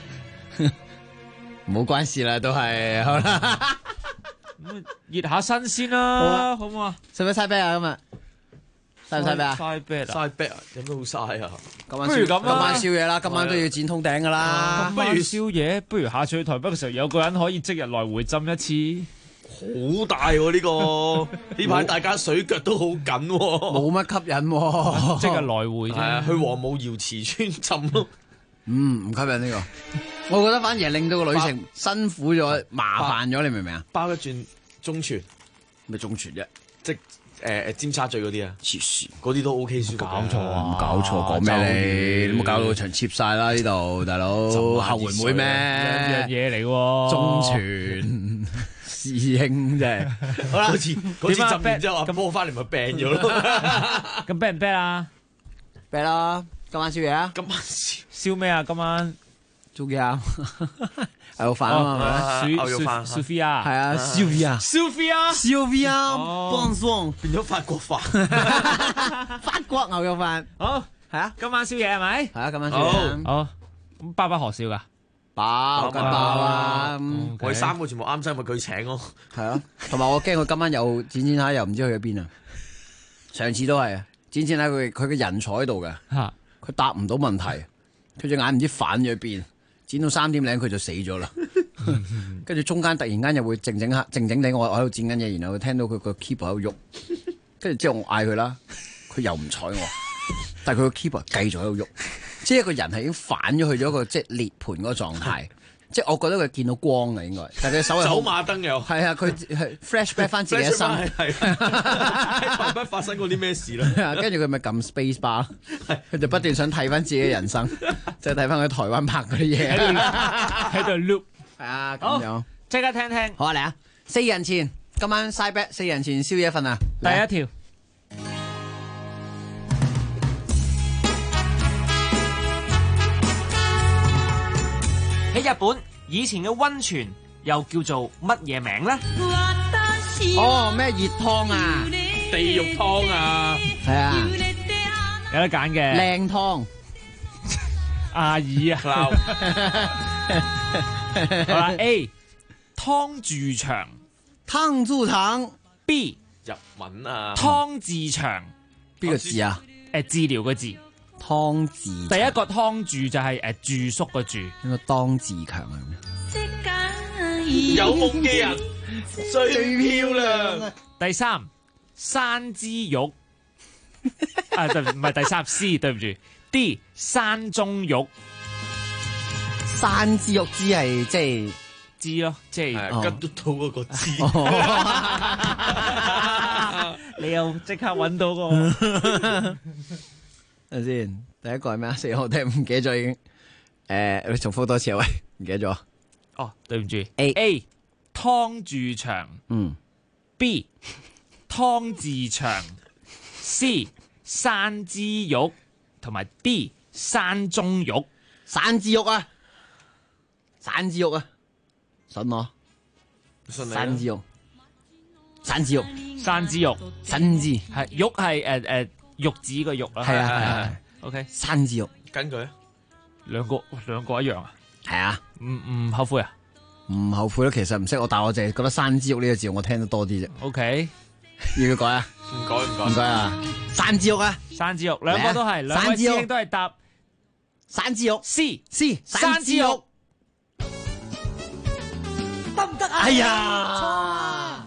冇關事啦，都係好啦。 咁熱下身先啦，好唔好啊？ 使唔使嘥啤啊？今日嘥唔嘥啤啊？ 嘥啤啊！ 嘥啤啊！飲得好嘥啊！ 不如咁啦， 今晚宵夜啦，今晚都要剪通頂噶啦。 不如宵夜，不如下次去台北嘅時候，有個人可以即日來回浸一次。 好大喎呢個，呢排大家水腳都好緊喎， 冇乜吸引喎， 即日來回啫。 係啊，去黃母瑤池村浸咯。 唔吸引呢個。我覺得反而係令到個旅程辛苦咗、麻煩咗，你明唔明啊？ 包一轉中泉， 咩中泉啫？ 即尖沙咀嗰啲啊，嗰啲都 OK 舒服。 搞錯啊！ 搞錯講咩你冇搞到場 cheap 晒啦呢度，大佬後援會咩？ 樣嘢嚟喎， 中泉師兄真係。 好啦，嗰次浸完之後阿波翻嚟咪病咗咯。 咁 bad 唔 bad 啊 ？bad 啦！今晚宵夜啊？ 今晚燒咩啊？今晚做嘢啊？牛肉飯啊嘛， 牛肉飯 Sophia 係啊 Sylvia 幫鬆變咗法國飯， 法國牛肉飯。 好係啊， 今晚宵夜係咪？ 係啊，今晚宵夜。 好咁包何少噶？ 包梗包啊！ 我哋3個全部啱晒，咪佢請咯。 係啊，同埋我驚佢今晚又剪下，又唔知去咗邊啊！上次都係啊，剪下佢嘅人坐喺度嘅，佢答唔到問題，佢隻眼唔知反咗邊。剪到3點零佢就死咗啦，跟住中間突然間又會靜靜地，我喺度剪緊嘢，然後聽到佢個 keyboard 喺度喐，跟住之後我嗌佢啦，佢又唔睬我，但係佢個 keyboard 繼續喺度喐，即係一個人係已經反咗去咗一個即係涅槃嗰個狀態，即係我覺得佢見到光嘅應該，但係佢手係走馬燈又係啊，佢係 flashback 翻自己一生， 喺台北發生過啲咩事啦？ 跟住佢咪撳 space bar， 佢就不斷想睇翻自己嘅人生，即係睇翻佢台灣拍嗰啲嘢喺度 loop， 係啊咁樣， 即刻聽聽， 好啊嚟啊！4人前今晚 side bet 4人前宵夜瞓啊！ 第一條。喺日本，以前嘅溫泉又叫做乜嘢名咧？ 哦，咩熱湯啊？ 地獄湯啊？ 係啊， 有得揀嘅。 靚湯， 阿爾啊。好啦 ，A 湯住場， 湯住場 ；B 日文啊， 湯治場， 邊個字啊？ 治療嘅治。 湯治第一個湯住就係住宿個住， 應該當自強啊！ 有夢嘅人最漂亮。 第三山之玉，啊對唔係第三 C 對唔住 D 山中玉， 山之玉之係即係知咯，即係吉得到嗰個知。 你又即刻揾到個。 等陣先，第一個係咩啊？4個我聽唔記得咗已經。你重複多次啊？喂，唔記得咗。 哦，對唔住。A 湯住場，B 湯字長，C 山之玉，同埋 D 山中玉。 山之玉啊，山之玉啊，信我， 信你啊山之玉，山之玉， 山之玉， 山之係玉係玉子個玉啦。 係啊 ，OK， 山之玉， 跟佢兩個一樣啊。 係啊， 唔後悔啊？ 唔後悔咯，其實唔識我，但我淨係覺得山之玉呢個字我聽得多啲啫。 OK， 要唔要改啊？ 唔該啊！山之玉啊， 山之玉，兩個都係，兩位師兄都係答山之玉 C 山之玉， 得唔得啊？ 哎呀，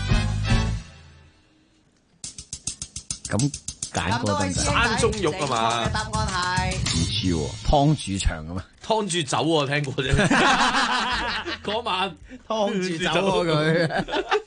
咁揀個得山中玉啊嘛？ 答案係唔知喎，湯住場噶嘛？ 湯住酒我聽過啫，嗰晚湯住酒佢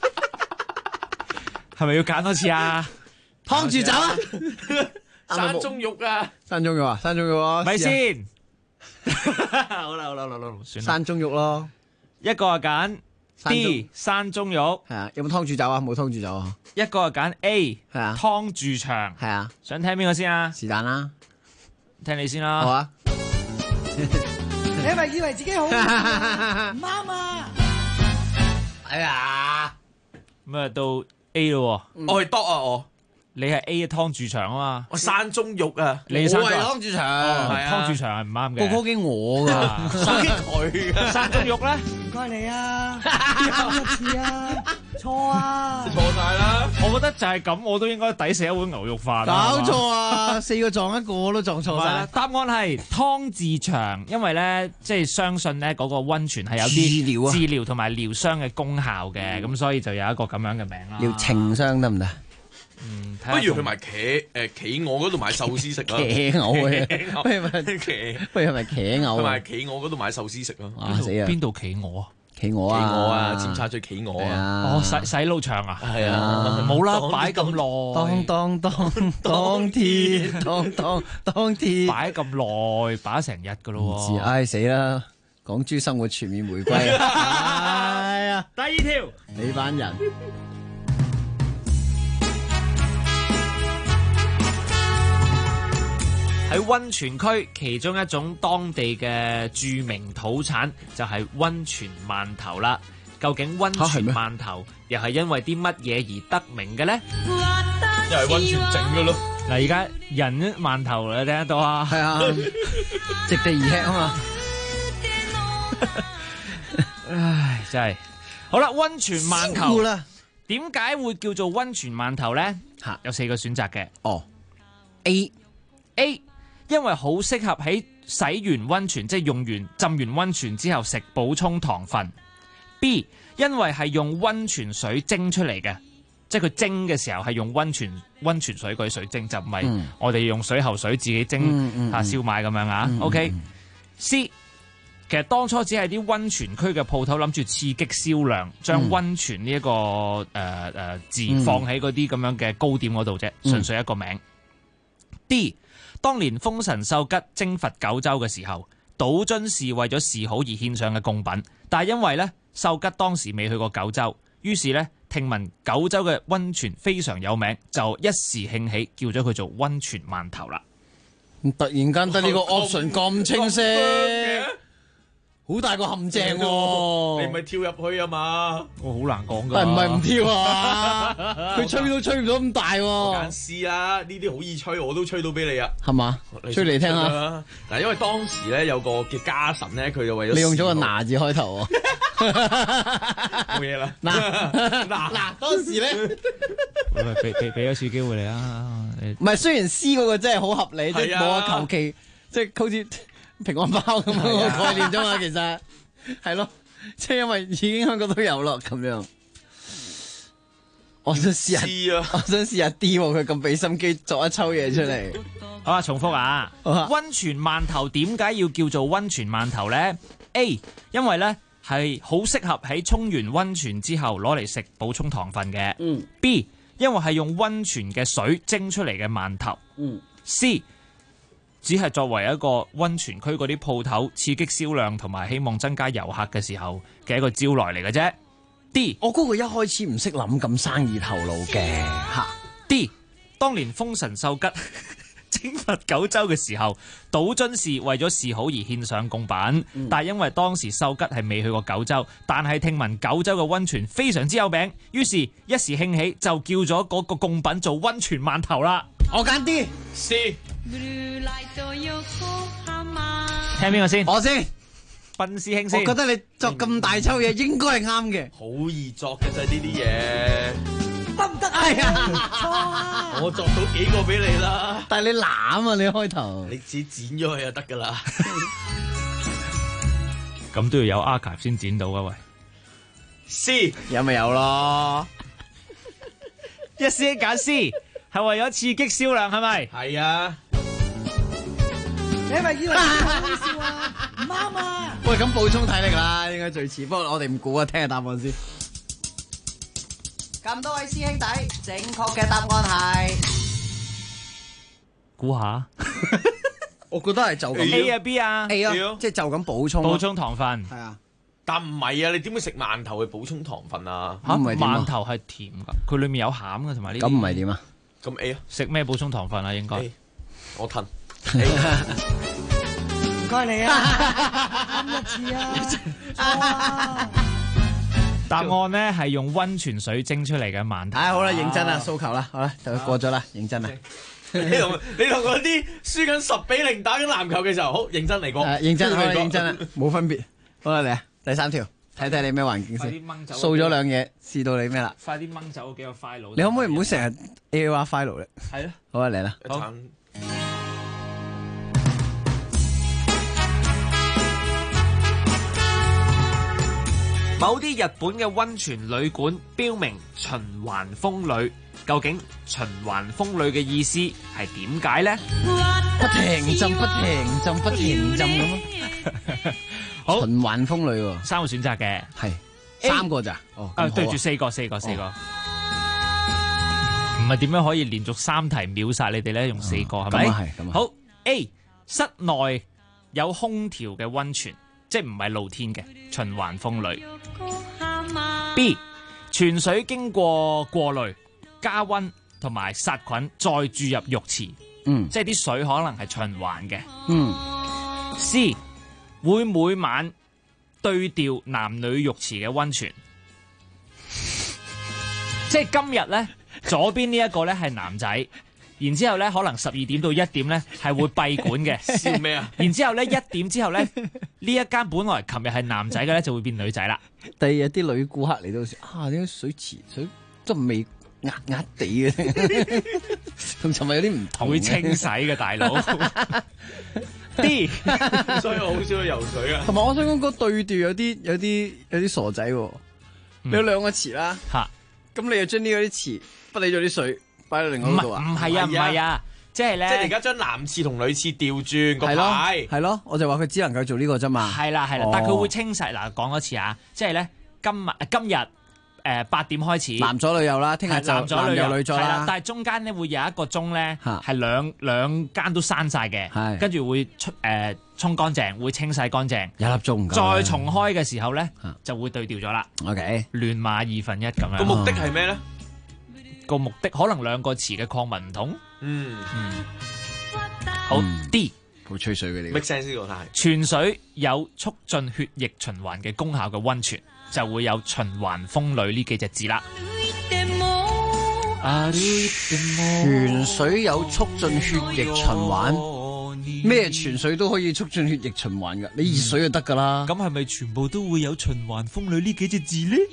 係咪要揀多次啊？ 湯住酒啊！ 山中玉啊！ 山中玉啊！山中玉啊！ 咪先，好啦，算啦。 山中玉咯， 一個係揀 D 山中玉， 係啊，有冇湯住酒啊？冇湯住酒啊？ 一個係揀 A 係啊， 湯住場， 係啊， 想聽邊個先啊？ 是但啦， 聽你先啦。 好啊。 你係咪以為自己好唔啱啊？ 哎呀， 咁啊到 A 咯， 我係多啊我。 你係 A 嘅湯住場啊嘛， 我山中玉啊， 你山中湯住場， 湯住場係唔啱嘅。 個個經我噶， 山佢嘅山中玉咧， 唔該你啊，啱一次啊，錯啊， 錯晒啦！ 我覺得就係咁，我都應該抵食一碗牛肉飯。 搞錯啊！4個撞一個我都撞錯晒。 答案係湯字長，因為咧即係相信咧嗰個溫泉係有啲治療同埋療傷嘅功效嘅，咁所以就有一個咁樣嘅名啦。 療情傷得唔得？ 不如去埋企鵝嗰度買壽司食啊！ 企鵝不如係咪企鵝？ 去埋企鵝嗰度買壽司食啊！ 啊死啊！ 邊度企鵝啊？ 企鵝啊！ 尖沙咀企鵝啊！ 哦，洗腦場啊！ 係啊， 冇啦，擺咁耐， 當天， 擺咁耐，擺成日噶咯。 唉死啦！港豬生活全面回歸。哎呀！ 第二條， 你班人。 喺溫泉區，其中一種當地嘅著名土產就係溫泉饅頭啦。究竟溫泉饅頭又係因為啲乜嘢而得名嘅咧？ 又係溫泉整嘅咯。 嗱，而家人饅頭你聽得到啊？ 係啊，席地而吃啊嘛。 唉，真係好啦，溫泉饅頭啦， 點解會叫做溫泉饅頭咧？有4個選擇嘅。 哦 ，A， 因為好適合喺洗完溫泉，即係用完浸完溫泉之後食，補充糖分。B， 因為係用溫泉水蒸出嚟嘅，即係佢蒸嘅時候係用溫泉水嗰啲水蒸，就唔係我哋用水喉水自己蒸燒賣咁樣啊。OK，C， 其實當初只係啲溫泉區嘅鋪頭諗住刺激銷量，將溫泉呢一個字放喺嗰啲咁樣嘅糕點嗰度啫，純粹一個名。D，當年豐臣秀吉征伐九州嘅時候，倒津是為咗示好而獻上嘅貢品，但係因為咧秀吉當時未去過九州，於是咧聽聞九州嘅溫泉非常有名，就一時興起叫咗佢做溫泉饅頭啦。 突然間得呢個 option 咁清晰，好大個陷阱喎！ 你咪跳入去啊嘛！ 我好難講㗎， 但唔係唔跳啊！佢吹都吹唔到咁大喎。 我揀試啦，呢啲好易吹，我都吹到俾你啊！ 係嘛？吹嚟聽下。 嗱，因為當時咧有個叫家臣咧，佢就為咗你用咗個拿字開頭喎。 冇嘢啦。 嗱，當時咧， 俾一次機會你啊！ 唔係，雖然 C 嗰個真係好合理，即係冇話求其，即係好似平安包咁樣個概念啫嘛。其實係咯，即係因為已經香港都有咯咁樣。我想試下，我想試下 D 喎，佢咁俾心機作一抽嘢出嚟。 好啊，重複啊！溫泉饅頭點解要叫做溫泉饅頭咧 ？A， 因為咧係好適合喺沖完溫泉之後攞嚟食，補充糖分嘅。B， 因為係用溫泉嘅水蒸出嚟嘅饅頭。C， 只係作為一個溫泉區嗰啲鋪頭刺激銷量同埋希望增加遊客嘅時候嘅一個招來嚟嘅啫。 D， 我估佢一開始唔識諗咁生意頭腦嘅嚇。 D， 當年豐臣秀吉征伐九州嘅時候，島津氏為咗示好而獻上貢品，但係因為當時秀吉係未去過九州，但係聽聞九州嘅溫泉非常之有名，於是一時興起就叫咗嗰個貢品做溫泉饅頭啦。 我揀 D C， 聽邊個先？ 我先， 賓師兄先。 我覺得你作咁大抽嘢應該係啱嘅。 好易作嘅啫呢啲嘢。 得唔得啊？ 我作到幾個俾你啦， 但係你攬啊！你開頭， 你自己剪咗佢就得噶啦。 咁都要有 archive 先剪到啊！喂 ，C 有咪有咯？ 一師兄揀 C 係為咗刺激銷量係咪？ 係啊。 你係咪以為講笑啊？唔啱啊！ 喂，咁補充體力啦，應該最似。不過我哋唔估啊，聽下答案先。咁多位師兄弟，正確嘅答案係估下。 我覺得係就咁 A 啊 B 啊 A 啊，即係就咁補充糖分。 係啊， 但唔係啊！你點會食饅頭去補充糖分啊？ 嚇，饅頭係甜㗎，佢裡面有餡㗎，同埋呢啲。 咁唔係點啊？ 咁 A 啊？ 食咩補充糖分啊？應該 A， 我吞。 唔該你啊，啱一次啊！ 答案咧係用溫泉水蒸出嚟嘅饅頭。 好啦，認真啦，訴求啦，好啦，就過咗啦，認真啦。 你同嗰啲輸緊10-0打緊籃球嘅時候，好認真嚟過。 認真，好啦，認真啦，冇分別。好啦，嚟啊，第3條，睇睇你咩環境先。掃咗兩嘢，試到你咩啦？ 快啲掹走幾個 file。 你可唔可以唔好成日 AR file 咧？ 係咯。 好啊，嚟啦。 好。某啲日本嘅溫泉旅館標明循環風呂，究竟循環風呂嘅意思係點解咧？ 不停浸，不停浸，不停浸咁。 好， 循環風呂喎 ，3個選擇嘅， 係3個咋？哦， 對住4個，唔係點樣可以連續3題秒殺你哋咧？用4個係咪？ 咁好 A， 室內有空調嘅溫泉。即係唔係露天嘅循環風呂。B， 泉水經過過濾、加溫同埋殺菌，再注入浴池。即係啲水可能係循環嘅。C， 會每晚對調男女浴池嘅溫泉。即係今日咧，左邊呢一個咧係男仔。然之後咧，可能12點到1點咧係會閉館嘅。 笑咩啊？ 然之後咧1點之後咧，呢一間本來琴日係男仔嘅咧就會變女仔啦。 第二日啲女顧客嚟到時，點解水池水都未壓壓地嘅？同尋日有啲唔同。 會清洗嘅大佬。D， 所以我好少去游水啊。 同埋我想講個對調有啲傻仔喎。你有2個池啦，咁你又將呢個啲池不理咗啲水。擺喺另外度啊？ 唔係啊，即係咧， 即係而家將男廁同女廁調轉個牌， 係咯，我就話佢只能夠做呢個啫嘛。 係啦，但係佢會清洗嗱，講多次啊，即係咧今日8點開始， 男左女右啦，聽日就男右女左啦。 但係中間咧會有一個鐘咧係兩間都閂晒嘅，跟住會沖乾淨，會清洗乾淨， 1粒鐘唔夠。 再重開嘅時候咧就會對調咗啦。 OK， 亂碼1/2咁樣。 個目的係咩咧？ 個目的可能2個池嘅礦物唔同。好 D， 好吹水嘅呢個。 make sense 呢個係。 泉水有促進血液循環嘅功效嘅溫泉，就會有循環風呂呢幾隻字啦。 泉水有促進血液循環，咩泉水都可以促進血液循環噶，你熱水就得噶啦。 咁係咪全部都會有循環風呂呢幾隻字咧？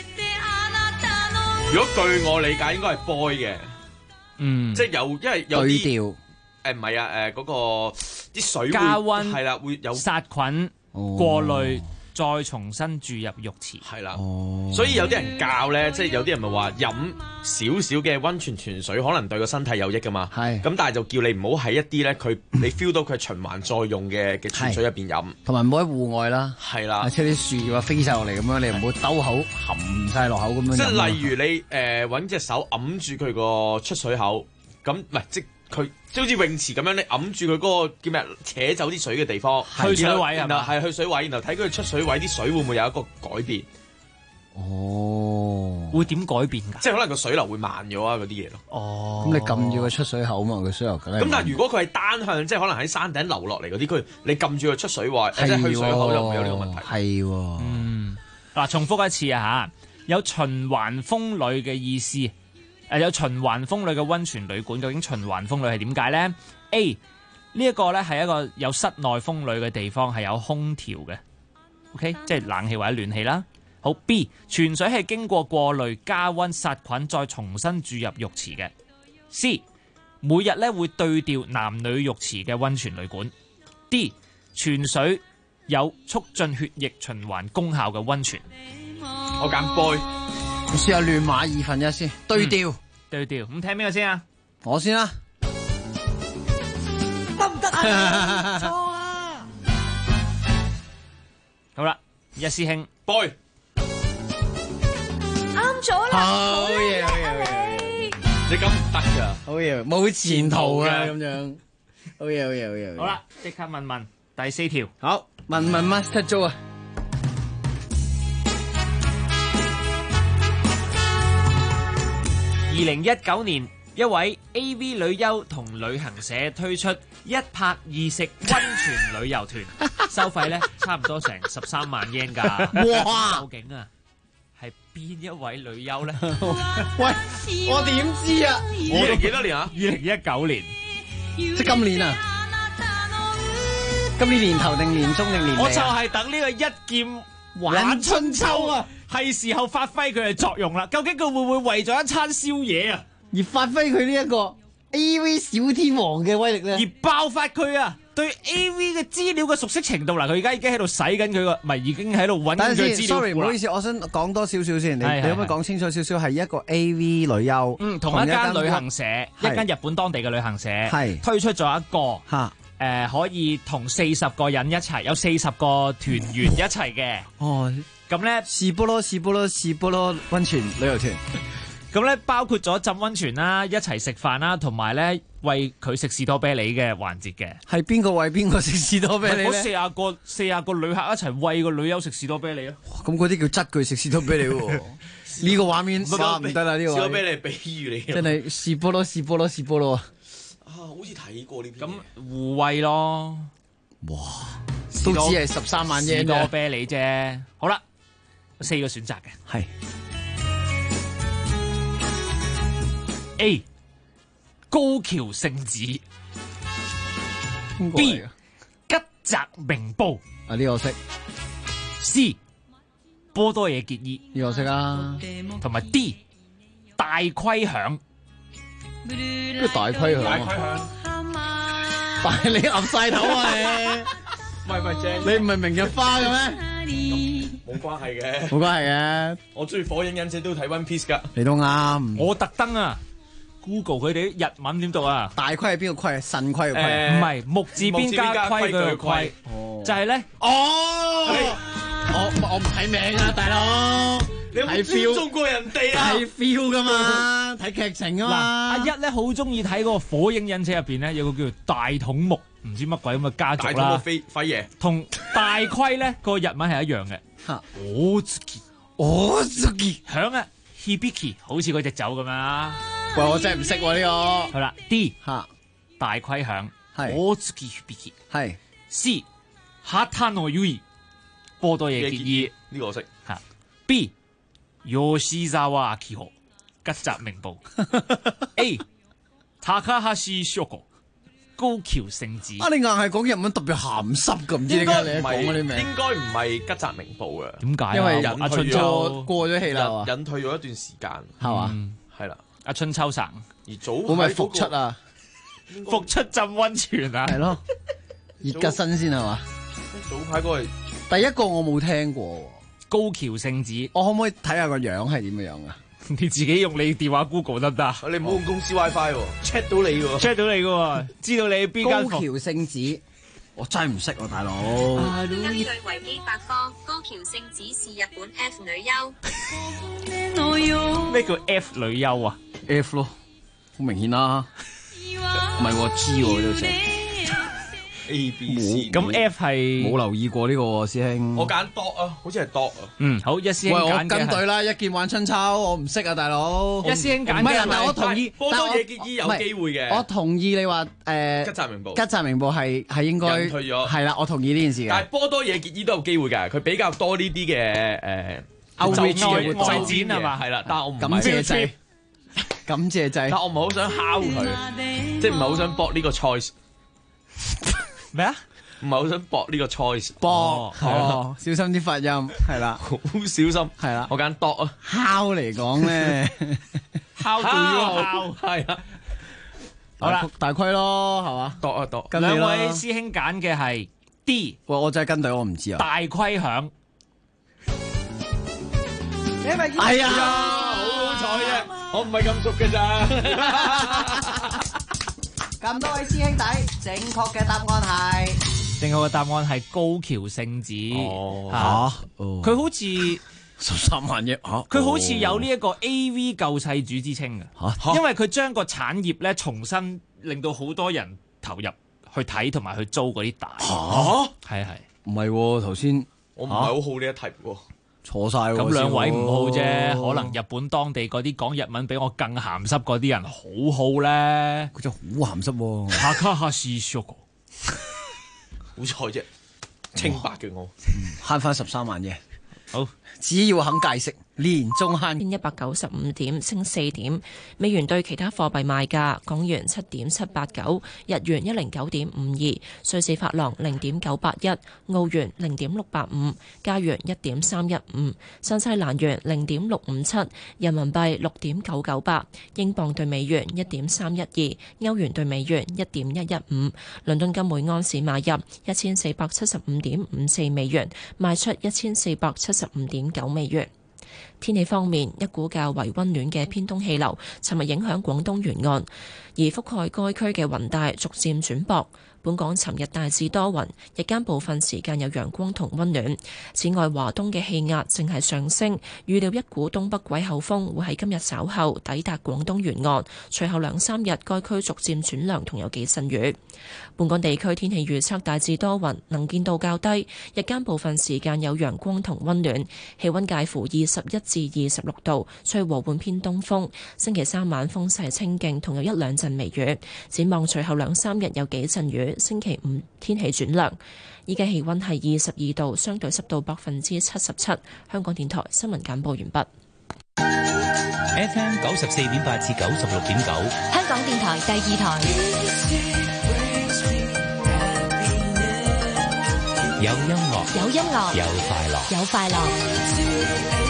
如果據我理解，應該係 boy 嘅，即係因為有啲對調， 唔係啊，嗰個啲水加溫係啦，會有殺菌、過濾，再重新注入浴池， 係啦。所以有啲人教咧，即係有啲人咪話飲少少嘅溫泉泉水，可能對個身體有益噶嘛。係咁，但係就叫你唔好喺一啲咧，你 feel 到佢循環再用嘅泉水入邊飲， 同埋唔好喺戶外啦。係啦，即係啲樹啊飛晒落嚟咁樣，你唔好兜口含晒落口咁樣。 即係例如你揾隻手揞住佢個出水口，咁唔係即佢即好似泳池咁樣，你揞住佢嗰個叫咩？扯走啲水嘅地方， 去水位係嘛？ 係去水位，然後睇佢出水位啲水會唔會有一個改變？ 哦。 會點改變㗎？ 即係可能個水流會慢咗啊，嗰啲嘢咯。 哦， 咁你撳住個出水口嘛，個水流梗係。 咁但係如果佢係單向，即係可能喺山頂流落嚟嗰啲，你撳住個出水位，即係去水口就唔會有呢個問題。 係喎。 嗱，重複一次啊嚇，有循環風呂嘅意思，有循環風呂嘅溫泉旅館，究竟循環風呂係點解咧 ？A 呢一個咧係一個有室內風呂嘅地方，係有空調嘅 ，OK， 即係冷氣或者暖氣啦。好 B 泉水係經過過濾、加溫、殺菌，再重新注入浴池嘅。C 每日咧會對調男女浴池嘅溫泉旅館。D 泉水有促進血液循環功效嘅溫泉。 我揀 boy， 我試下亂碼1/2先，對調， 對調。咁聽邊個先啊？ 我先啦。 得唔得啊？錯啊！ 好啦，一師兄 boy。 啱咗啦！ 好嘢，好嘢， 你咁唔得㗎， 好嘢，冇前途啊咁樣。好嘢，好嘢，好嘢。 好啦，即刻問第4條。 好，問 Master Joe 啊。 2019年，一位 AV 女優同旅行社推出一拍二食溫泉旅遊團，收費咧差唔多成13萬yen㗎。 哇！ 究竟啊？係邊一位女優咧？ 喂，我點知啊？ 我哋幾多年啊 ？2019年， 即係今年啊？今年年頭定年中定年尾啊？ 我就係等呢個一劍玩春秋啊！係時候發揮佢嘅作用啦。究竟佢會唔會為咗一餐宵夜啊， 而發揮佢呢一個 AV 小天王嘅威力咧？ 而爆發佢啊對 AV 嘅資料嘅熟悉程度啦！佢而家已經喺度洗緊佢個，唔係已經喺度揾緊佢資料庫啦。 sorry， 唔好意思，我想講多少少先。你可唔可以講清楚少少？係一個 AV 女優， 同一間旅行社，一間日本當地嘅旅行社，推出咗一個可以同40個人一齊，有40個團員一齊嘅。 哦， 咁咧， 士波羅溫泉旅遊團。 咁咧包括咗浸溫泉啦，一齊食飯啦，同埋咧餵佢食士多啤梨嘅環節嘅。 係邊個餵邊個食士多啤梨咧？ 嗰40個旅客一齊餵個女優食士多啤梨咯。 咁嗰啲叫質佢食士多啤梨喎。呢個畫面唔得啦，呢個士多啤梨比喻嚟嘅。 真係士波羅。 啊，好似睇過呢篇。 咁互餵咯。 哇！都只係13萬yen士多啤梨啫。好啦，4個選擇嘅。 係。 A 高橋聖子 ，B 吉澤明步啊呢個我識 ，C 波多野結衣呢個我識啊， 同埋 D 大龜響。 咩大龜響？大龜響，但係你岌晒頭啊你！ 喂正， 你唔係明日花嘅咩？ 冇關係嘅， 冇關係嘅。 我中意火影忍者都睇 One Piece 噶。 你都啱。 我特登啊 ，Google 佢哋啲日文點讀啊？ 大龜係邊個龜？腎龜嘅龜？ 唔係木字邊加規矩嘅規。就係咧。 我唔睇名啊，大佬。 你有冇尊重過人哋啊？ 睇 feel 噶嘛，睇劇情啊嘛。 阿一咧好中意睇嗰個火影忍者入邊咧，有個叫做大筒木，唔知乜鬼咁嘅家族啦。 大筒木輝爺同大龜咧個日文係一樣嘅。Ozuki 響啊 ，Hibiki 好似嗰隻酒咁樣啊。 喂，我真係唔識喎呢個。 好啦 ，D 大龜響，Ozuki Hibiki 係 C Hata no Yui 波多野結衣呢個我識吓 B Yoshizawa Akiho 吉澤明步A 高橋Shoko 高橋聖子。 啊，你硬係講日文特別鹹濕咁，唔知點解你講嗰啲名？ 應該唔係吉澤明步嘅。 點解？ 因為阿春秋過咗氣啦， 隱退咗一段時間， 係嘛？ 係啦， 阿春秋神而早會唔會復出啊？ 復出浸溫泉啊？ 係咯，熱吉新鮮係嘛？ 早排嗰個第一個我冇聽過， 高橋聖子， 我可唔可以睇下個樣係點嘅樣啊？ 你自己用你電話 Google 得唔得？ 你唔好用公司 WiFi，check 到你喎 ，check 到你嘅，知道你邊間高橋聖子，我真係唔識喎，大佬。 根據維基百科，高橋聖子是日本 F 女優。 咩叫 F 女優啊 ？F 咯，好明顯啦。唔係我知喎，呢度寫。 A B C。 咁 F 係冇留意過呢個喎，師兄。 我揀 dog 啊，好似係 dog 啊。 好，一師兄喂，我揀嘅跟隊啦，一劍玩春秋，我唔識啊，大佬。 一師兄揀嘅唔係，但係我同意。 波多野結衣有機會嘅。 我同意你話吉澤明步。 吉澤明步係應該引退咗。 係啦，我同意呢件事嘅。 但係波多野結衣都有機會㗎，佢比較多呢啲嘅歐美嘅外展係嘛？係啦，但係我唔感謝祭，感謝祭。 但我唔係好想敲佢，即係唔係好想搏呢個 choice。 咩啊？ 唔係好想搏呢個 choice。 搏小心啲發音，係啦， 好小心， 係啦。 我揀 dog 啊。 敲嚟講咧， 敲到要敲， 係啊。 好啦， 大虧咯，係嘛？ dog 啊 dog。 兩位師兄揀嘅係 D。 喂，我真係跟隊，我唔知啊。 大虧響。 哎呀， 好彩啫，我唔係咁熟嘅咋。 咁多位師兄弟，正確嘅答案係正確嘅答案係高橋聖子。佢好似 13萬億佢好似有呢一個 AV 救世主之稱嘅，因為佢將個產業咧重新令到好多人投入去睇同埋去租嗰啲帶。係唔係頭先我唔係好好呢一題喎。 錯晒喎！ 咁兩位唔好啫，可能日本當地嗰啲講日文比我更鹹濕嗰啲人好好咧。 佢真係好鹹濕喎！ 下卡下試 shop， 好彩啫，清白嘅我慳翻13萬嘅。 好， 只要肯戒息，年中慳 195點，升4點。美元對其他貨幣賣價：港元7.789，日元109.52，瑞士法郎0.981，澳元0.685，加元1.315，新西蘭元0.657，人民幣6.998，英鎊對美元1.312，歐元對美元1.115。倫敦金每安士買入1475.54美元，賣出1475.9美元。天氣方面，一股較為溫暖嘅偏東氣流尋日影響廣東沿岸，而覆蓋該區嘅雲帶逐漸轉薄。本港尋日大致多雲，日間部分時間有陽光同溫暖。此外，華東嘅氣壓正係上升，預料一股東北季候風會喺今日稍後抵達廣東沿岸，隨後2-3日該區逐漸轉涼同有幾陣雨。本港地區天氣預測大致多雲，能見度較低，日間部分時間有陽光同溫暖，氣溫介乎21至26度，吹和緩偏東風。星期三晚風勢清勁，同有1-2陣微雨。展望隨後2-3日有幾陣雨。星期五天氣轉涼，依家氣溫係22度，相對濕度77%。香港電台新聞簡報完畢。 FM 94.8至96.9， 香港電台第2台。 有音樂， 有音樂， 有快樂， 有快樂。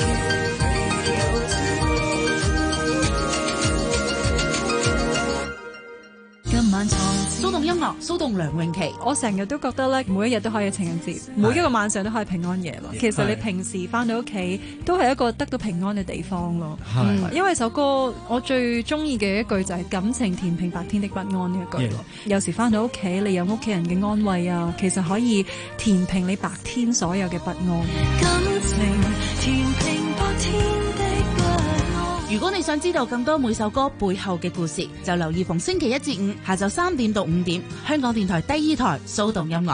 騷動音樂，騷動梁詠琪。 我成日都覺得咧，每一日都可以情人節，每一個晚上都可以平安夜咯。其實你平時翻到屋企都係一個得到平安嘅地方咯。因為首歌我最中意嘅一句就係感情填平白天的不安呢一句咯。有時翻到屋企，你有屋企人嘅安慰啊，其實可以填平你白天所有嘅不安。感情填平白天的不安。 如果你想知道更多每首歌背後嘅故事，就留意逢星期1至5下晝3點到5點，香港電台第2台騷動音樂。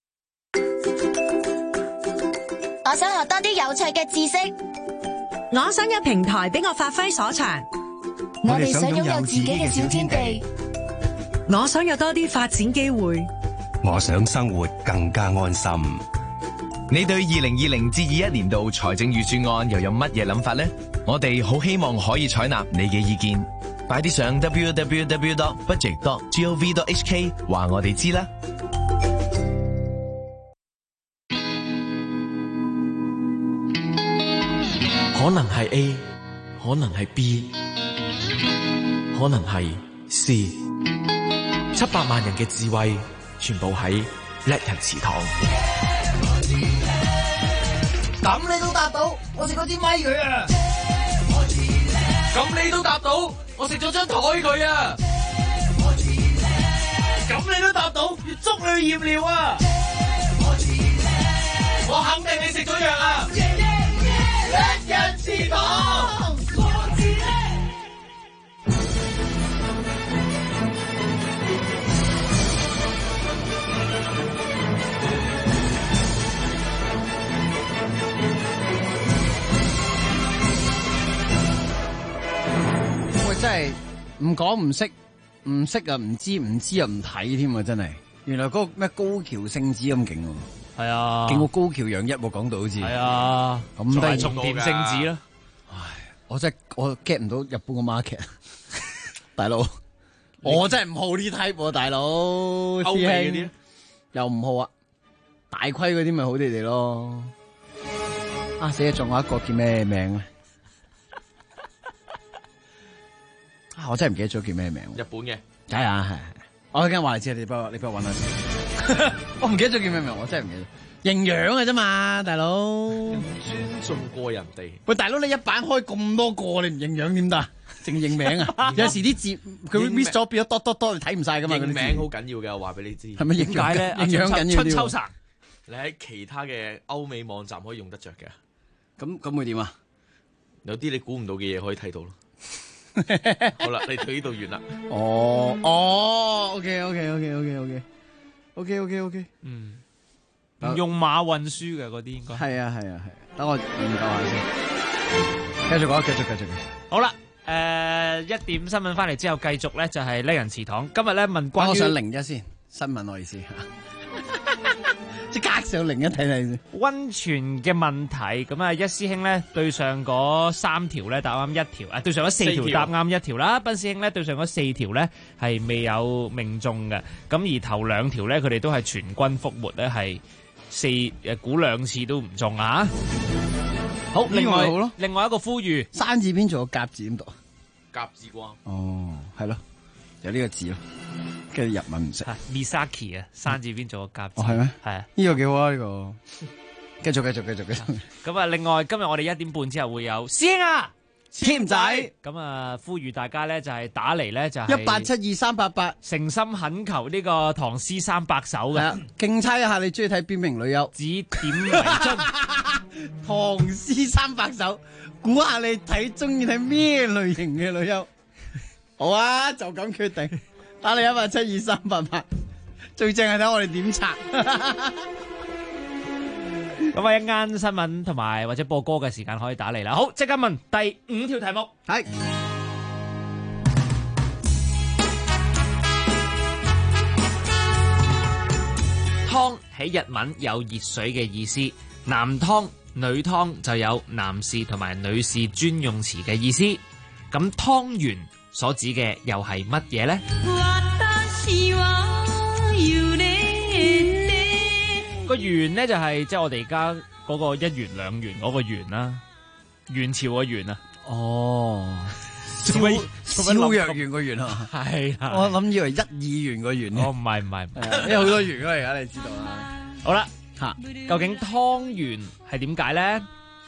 我想學多啲有趣嘅知識， 我想有平台俾我發揮所長， 我哋想擁有自己嘅小天地， 我想有多啲發展機會， 我想生活更加安心。 你對2020至21年度財政預算案又有乜嘢諗法呢？我哋好希望可以採納你嘅意見，快啲上 www.budget.gov.hk 話我哋知啦。 可能係 A， 可能係 B， 可能係 C。700萬人嘅智慧，全部喺叻人祠堂。 咁你都答到，我食嗰支咪佢啊！ 咁你都答到，我食咗張台佢啊！咁你都答到，要捉你去驗尿啊！我肯定你食咗藥啊！叻人祠堂。 係唔講唔識，唔識啊唔知，唔知啊唔睇添啊！真係，原來嗰個咩高橋聖子咁勁喎。 係啊， 勁過高橋陽一喎，講到好似。 係啊， 咁低重電聖子啦。 唉，我 get 唔到日本個 market， 大佬，我真係唔好呢 type 喎，大佬。歐美嗰啲又唔好啊，大規嗰啲咪好地地咯。啊，死咗仲有一個叫咩名咧？啊，我真係唔記得咗叫咩名。 日本嘅， 係啊係。我今日話你知，你幫我搵下先。我唔記得咗叫咩名，我真係唔記得。營養嘅啫嘛，大佬。 尊重過人哋。 喂，大佬你一版開咁多個，你唔營養點得？淨認名啊？有時啲字佢會 miss 咗，變咗多，你睇唔晒噶嘛？ 認名好緊要嘅，我話俾你知。 係咪點解咧？營養緊要春秋層，你喺其他嘅歐美網站可以用得着嘅。 咁會點啊？ 有啲你估唔到嘅嘢可以睇到咯。好啦，你到呢度完啦。 哦 ，OK， 嗯，唔用馬運輸嘅嗰啲應該係啊，等我研究下先。繼續講。 好啦，一點新聞翻嚟之後，繼續咧就係叻人祠堂。今日咧問關於， 我上01先新聞，我意思即刻上01睇先。 溫泉嘅問題，咁啊，一師兄咧對上嗰3條咧答啱1條，對上嗰4條答啱1條啦。賓師兄咧對上嗰4條咧係未有命中嘅，咁而頭2條咧佢哋都係全軍覆沒咧，係估2次都唔中啊！好，另外一個呼籲， 山字邊仲有甲字點讀？ 甲字啩？ 哦，係咯，有呢個字咯。跟住日文唔識。 Misaki 啊，山字邊做個甲字。 哦，係咩？ 係啊， 呢個幾好啊！呢個。繼續。 咁啊，另外今日我哋1點半之後會有師兄啊， 謙仔。 咁啊，呼籲大家咧就係打嚟咧就係 1872388， 誠心懇求呢個唐詩300首嘅。 競猜一下你中意睇邊名女優？ 指點迷津。 唐詩300首，估下你中意睇咩類型嘅女優？好啊，就咁決定。打你1872388，最正係睇我哋點拆。 咁啊，一間新聞同埋或者播歌嘅時間可以打嚟啦。好，即刻問第5條題目。 係湯喺日文有熱水嘅意思，男湯、女湯就有男士同埋女士專用詞嘅意思。咁湯圓所指嘅又係乜嘢咧？個元咧就係即係我哋而家嗰個1元2元嗰個元啦，元朝個元啊。 哦，蕭若元個元啊， 係啊， 我諗以為1、2元個元。 哦，唔係， 因為好多元啊，而家你知道啦。 好啦，究竟湯圓係點解咧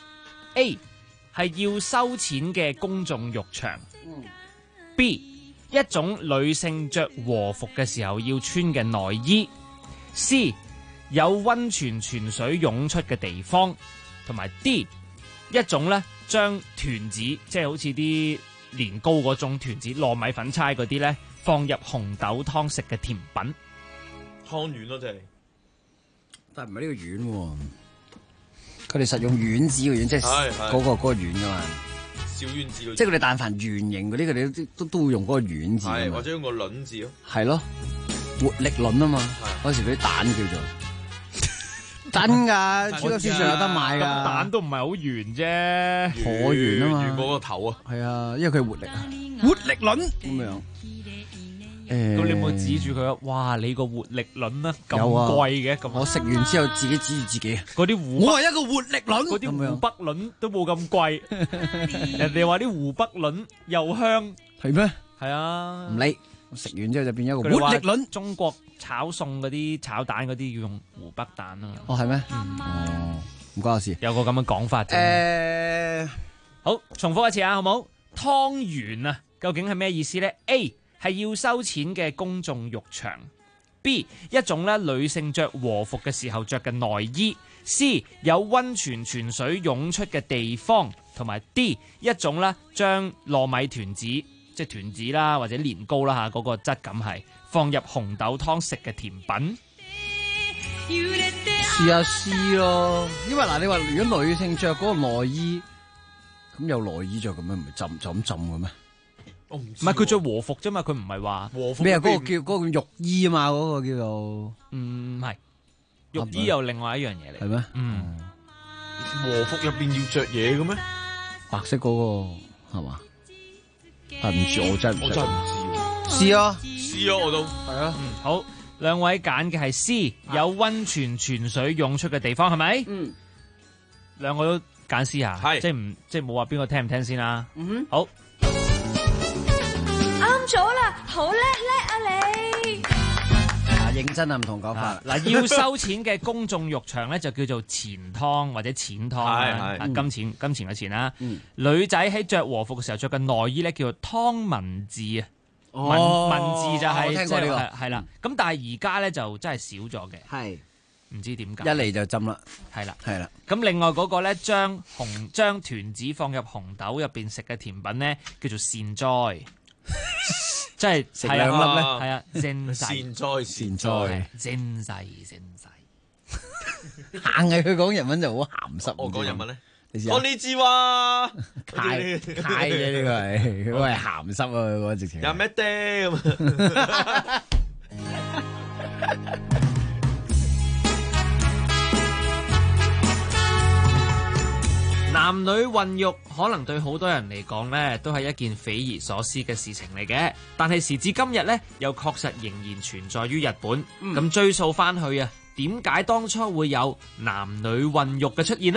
？A 係要收錢嘅公眾浴場。B 一種女性着和服嘅時候要穿嘅內衣。C 有溫泉泉水湧出嘅地方。同埋 D 一種咧將團子，即係好似啲年糕嗰種團子、糯米粉差嗰啲咧，放入紅豆湯食嘅甜品。 湯圓咯，真係。 但係唔係呢個丸喎，佢哋實用丸子嘅丸，即係嗰個丸噶嘛。 小丸子， 即係佢哋但凡圓形嗰啲，佢哋都會用嗰個丸字， 係或者用個卵字咯。 係咯，活力卵啊嘛，嗰時嗰啲蛋叫做真噶，超級市場有得買噶。 蛋都唔係好圓啫， 橢圓啊嘛， 圓過個頭啊。 係啊，因為佢係活力啊，活力卵咁樣。 咁你有冇指住佢啊？哇！你個活力卵啊，咁貴嘅咁。 我食完之後自己指住自己。 嗰啲湖， 我係一個活力卵。 嗰啲湖北卵都冇咁貴。人哋話啲湖北卵又香。 係咩？ 係啊。 唔理，我食完之後就變咗一個活力卵。 中國炒餸嗰啲炒蛋嗰啲要用湖北蛋啊嘛。 哦，係咩？哦，唔關我事。 有個咁嘅講法啫。好，重複一次啊，好冇？湯圓啊，究竟係咩意思咧 ？A 係要收錢嘅公眾浴場。B 一種咧女性着和服嘅時候着嘅內衣。C 有溫泉泉水湧出嘅地方。同埋 D 一種咧將糯米團子，即係團子啦或者年糕啦吓，嗰個質感係放入紅豆湯食嘅甜品。 試下 C 咯，因為嗱你話如果女性着嗰個內衣，咁有內衣着咁樣唔係浸嘅咩？ 唔係佢着和服啫嘛，佢唔係話和服咩啊？嗰個叫浴衣啊嘛，嗰個叫做唔係浴衣又另外一樣嘢嚟， 係咩？ 和服入邊要着嘢嘅咩？ 白色嗰個係嘛？係唔知，我真係唔知喎。 試啊， 我都係啊。好，兩位揀嘅係 C， 有溫泉泉水湧出嘅地方係咪？兩個都揀 C 啊，即係冇話邊個聽唔聽先啦。好。 啱咗啦，好叻啊你！ 認真啊，唔同講法。 嗱，要收錢嘅公眾浴場咧就叫做錢湯或者錢湯啦，金錢嘅錢啦。女仔喺着和服嘅時候着嘅內衣咧叫做湯文字啊，文字就係聽過呢個係啦。咁但係而家咧就真係少咗嘅， 係唔知點解。 一嚟就浸啦， 係啦。 咁另外嗰個咧將團子放入紅豆入邊食嘅甜品咧叫做善哉。即係食兩粒咧， 係啊，善哉， 善哉， 硬係佢講日文就好鹹濕。 我講日文咧， 你試下。 こんにちは， 太啫呢個係，佢係鹹濕啊！佢講直情。 有咩爹咁？ 男女混浴可能對好多人嚟講呢都係一件匪夷所思嘅事情嚟嘅，但係時至今日呢，又確實仍然存在於日本。咁追溯翻去啊，點解當初會有男女混浴嘅出現呢？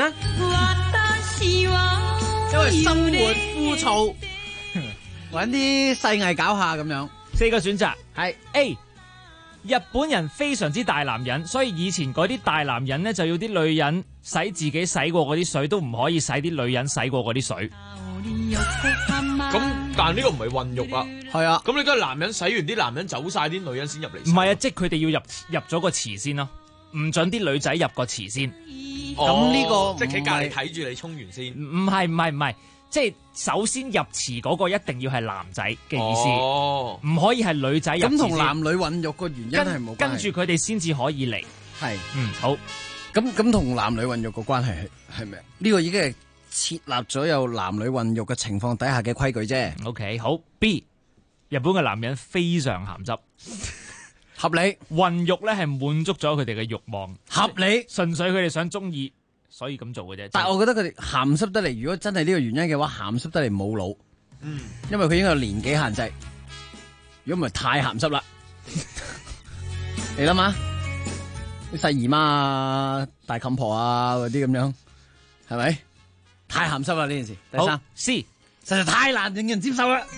因為生活枯燥，揾啲細藝搞下咁樣。 四個選擇係 A。日本人非常之大男人，所以以前嗰啲大男人呢，就要啲女人洗自己洗過嗰啲水，都唔可以洗啲女人洗過嗰啲水。 咁但係呢個唔係混浴啊， 係啊。 咁你梗係男人洗完啲男人走晒，啲女人先入嚟。 唔係啊，即係佢哋要入咗個池先咯，唔准啲女仔入個池先。 咁呢個即係企隔籬睇住你沖完先。 唔係。即係首先入池嗰個一定要係男仔嘅意思，唔可以係女仔入池。 咁同男女混浴個原因係冇關係。 跟住佢哋先至可以嚟。 係， 好。 咁同男女混浴個關係係咩？呢個已經係設立咗有男女混浴嘅情況底下嘅規矩啫。 OK， 好。B， 日本嘅男人非常鹹濕， 合理。 混浴咧係滿足咗佢哋嘅慾望， 合理。純粹佢哋想中意。所以咁做嘅啫， 但係我覺得佢哋鹹濕得嚟，如果真係呢個原因嘅話，鹹濕得嚟冇腦，因為佢應該有年紀限制，如果唔係太鹹濕啦，你諗下啲細姨媽啊、大冚婆啊嗰啲咁樣，係咪太鹹濕啦呢件事？第三 C， 實在太難令人接受啦，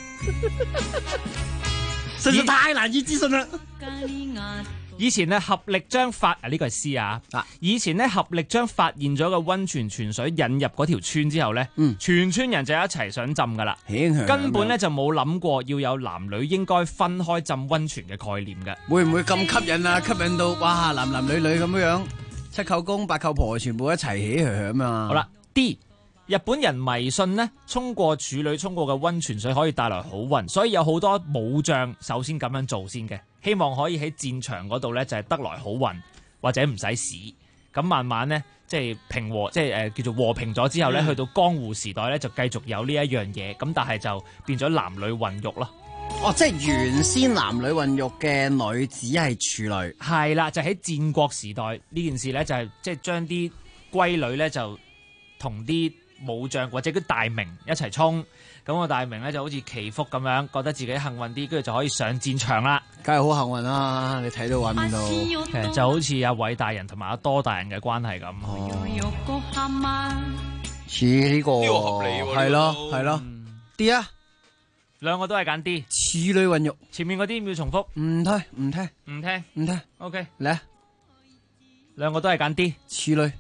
實在太難以置信啦。 以前咧合力將呢個係 C 啊！以前咧合力將發現咗個溫泉泉水引入嗰條村之後咧，全村人就一齊想浸噶啦，根本咧就冇諗過要有男女應該分開浸溫泉嘅概念嘅。 會唔會咁吸引啊？吸引到哇男男女女咁樣，七舅公八舅婆全部一齊起咁啊！ 好啦 ，D。日本人迷信呢，沖過處女沖過嘅溫泉水可以帶來好運，所以有好多武將首先咁樣做先嘅，希望可以喺戰場嗰度呢，就係得來好運，或者唔使死。咁慢慢呢，即係平和，即係叫做和平咗之後呢，去到江戶時代呢，就繼續有呢一樣嘢，咁但係就變咗男女混浴咯。 哦，即係原先男女混浴嘅女子係處女， 係啦，就喺戰國時代呢件事呢，就係即係將啲閨女呢，就同啲武將或者啲大名一齊衝，咁個大名咧就好似祈福咁樣，覺得自己幸運啲，跟住就可以上戰場啦。梗係好幸運啦！你睇到畫面度，其實就好似阿偉大人同埋阿多大人嘅關係咁。 似呢個合理喎， 係咯，D 啊， 兩個都係揀 D。 處女混浴， 前面嗰啲要重複， 唔聽。 OK， 嚟啊， 兩個都係揀 D。 處女。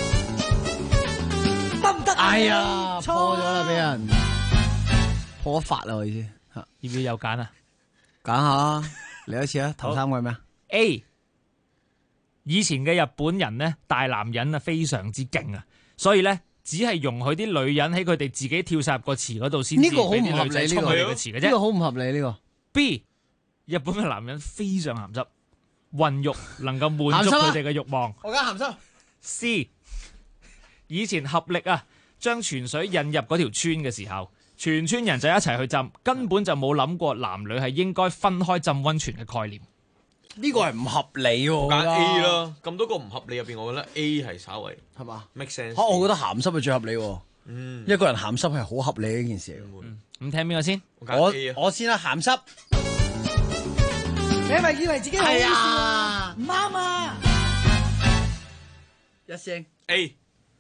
哎呀，破咗啦，俾人破法啦，我意思吓， 要唔要又揀啊？ 揀下，嚟一次啊！頭三個係咩啊 ？A， 以前嘅日本人呢，大男人啊非常之勁啊，所以咧只係容許啲女人喺佢哋自己跳晒入個池嗰度先至俾啲女仔沖佢哋嘅池嘅啫。 呢個好唔合理呢個。 B， 日本嘅男人非常鹹濕，混浴能夠滿足佢哋嘅慾望。 我揀鹹濕。 C， 以前合力啊。將泉水引入嗰條村嘅時候， 全村人就一齊去浸，根本就冇諗過男女係應該分開浸溫泉嘅概念。 呢個係唔合理喎， 揀 A 啦，咁多個唔合理入邊，我覺得 A 係稍微係嘛 make sense。 我覺得鹹濕係最合理喎。一個人鹹濕係好合理嘅一件事嚟。 咁聽邊個先？ 我先啦，鹹濕。 你係咪以為自己好係啊？ 唔啱啊！ 一聲 A。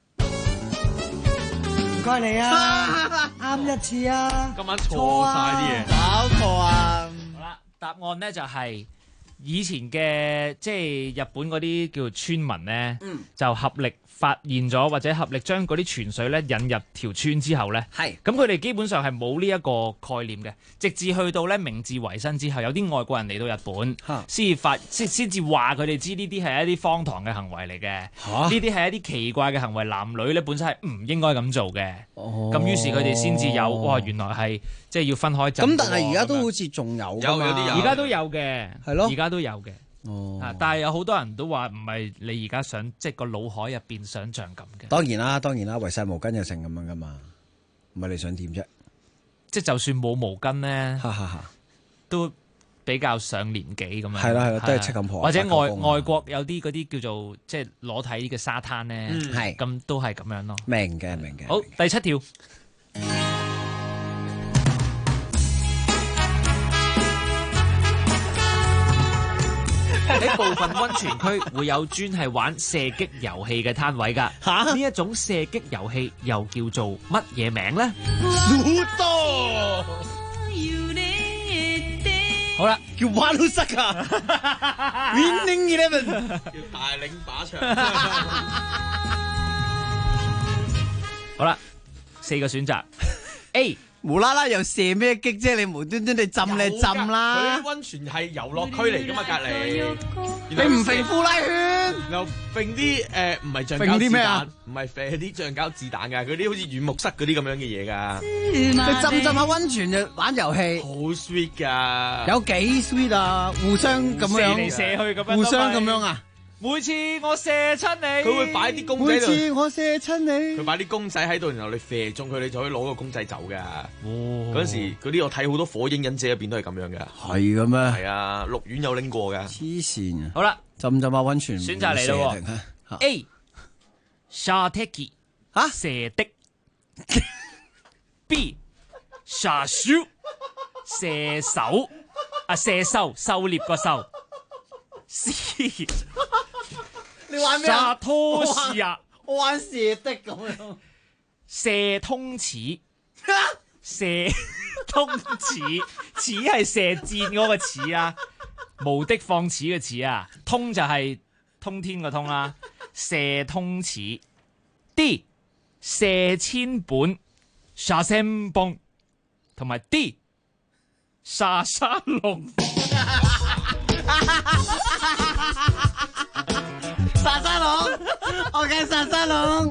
唔該你啊，啱一次啊。 今晚錯晒啲嘢， 搞錯啊！ 好啦，答案咧就係以前嘅即係日本嗰啲叫村民咧，就合力發現咗或者合力將嗰啲泉水咧引入條村之後咧，咁佢哋基本上係冇呢一個概念嘅，直至去到咧明治維新之後，有啲外國人嚟到日本，先至話佢哋知呢啲係一啲荒唐嘅行為嚟嘅，呢啲係一啲奇怪嘅行為，男女咧本身係唔應該咁做嘅。咁於是佢哋先至有哇，原來係即係要分開浸。 咁但係而家都好似仲有㗎嘛， 而家都有嘅， 係咯， 而家都有嘅。但係有好多人都話唔係你而家想即係個腦海入邊想像咁嘅。 當然啦，圍晒毛巾又成咁樣噶嘛，唔係你想點啫？ 即係就算冇毛巾咧，都比較上年紀咁樣。係啦， 都係七咁婆。 或者外國有啲嗰啲叫做即係裸體嘅沙灘咧，咁都係咁樣咯。 明嘅。 好，第7條。喺部分溫泉區會有專係玩射擊遊戲嘅攤位㗎。呢一種射擊遊戲又叫做乜嘢名呢？好啦， 叫 Walusaga Winning 11， 叫大領靶場。 好啦，4個選擇 A。 無啦啦又射咩擊啫？你無端端地浸你浸啦！ 佢溫泉係遊樂區嚟噶嘛，隔離。 你唔揈呼拉圈， 又揈啲唔係橡膠子彈，唔係射啲橡膠子彈㗎，佢啲好似軟木塞嗰啲咁樣嘅嘢㗎。 佢浸下溫泉就玩遊戲， 好 sweet 㗎。 有幾 sweet 啊？互相咁樣射嚟射去咁樣， 互相咁樣啊！ 每次我射親你， 佢會擺啲公仔喺度。 每次我射親你， 佢擺啲公仔喺度，然後你射中佢，你就可以攞個公仔走㗎。嗰陣時嗰啲我睇好多火影忍者入邊都係咁樣㗎。 係嘅咩？ 係啊，鹿丸有拎過㗎。 黐線啊！ 好啦， 浸下溫泉。 選擇嚟咯喎。A 射擊射的。B 射手射手射獸獵個獸。C 你玩咩啊？拖士啊！ 我玩射的咁樣。 射通矢，射通矢，矢係射箭嗰個矢啊，無的放矢嘅矢啊，通就係通天個通啦。射通矢 D 射千本沙聲崩，同埋 D 沙沙龍。 沙沙龍，我嘅沙沙龍。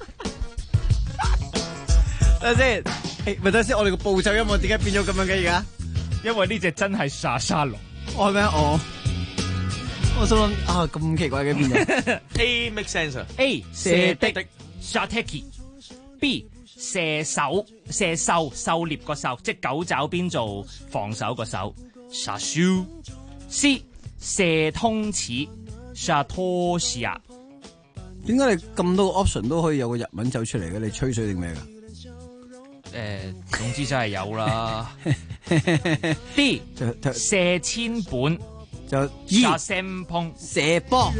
等先，咪等先，我哋個步驟音樂點解變咗咁樣嘅而家？ 因為呢隻真係沙沙龍。 我係咩？我想諗啊，咁奇怪嘅變咗。 A make sense。 A 射的沙 teki。B 射手射獸獵個獸，即係狗爪邊做防守個手。沙修。C 射通矢。沙拖士啊！ 點解你咁多個 option 都可以有個日文走出嚟嘅？你吹水定咩㗎？ 總之真係有啦。D 射千本就沙聲碰射波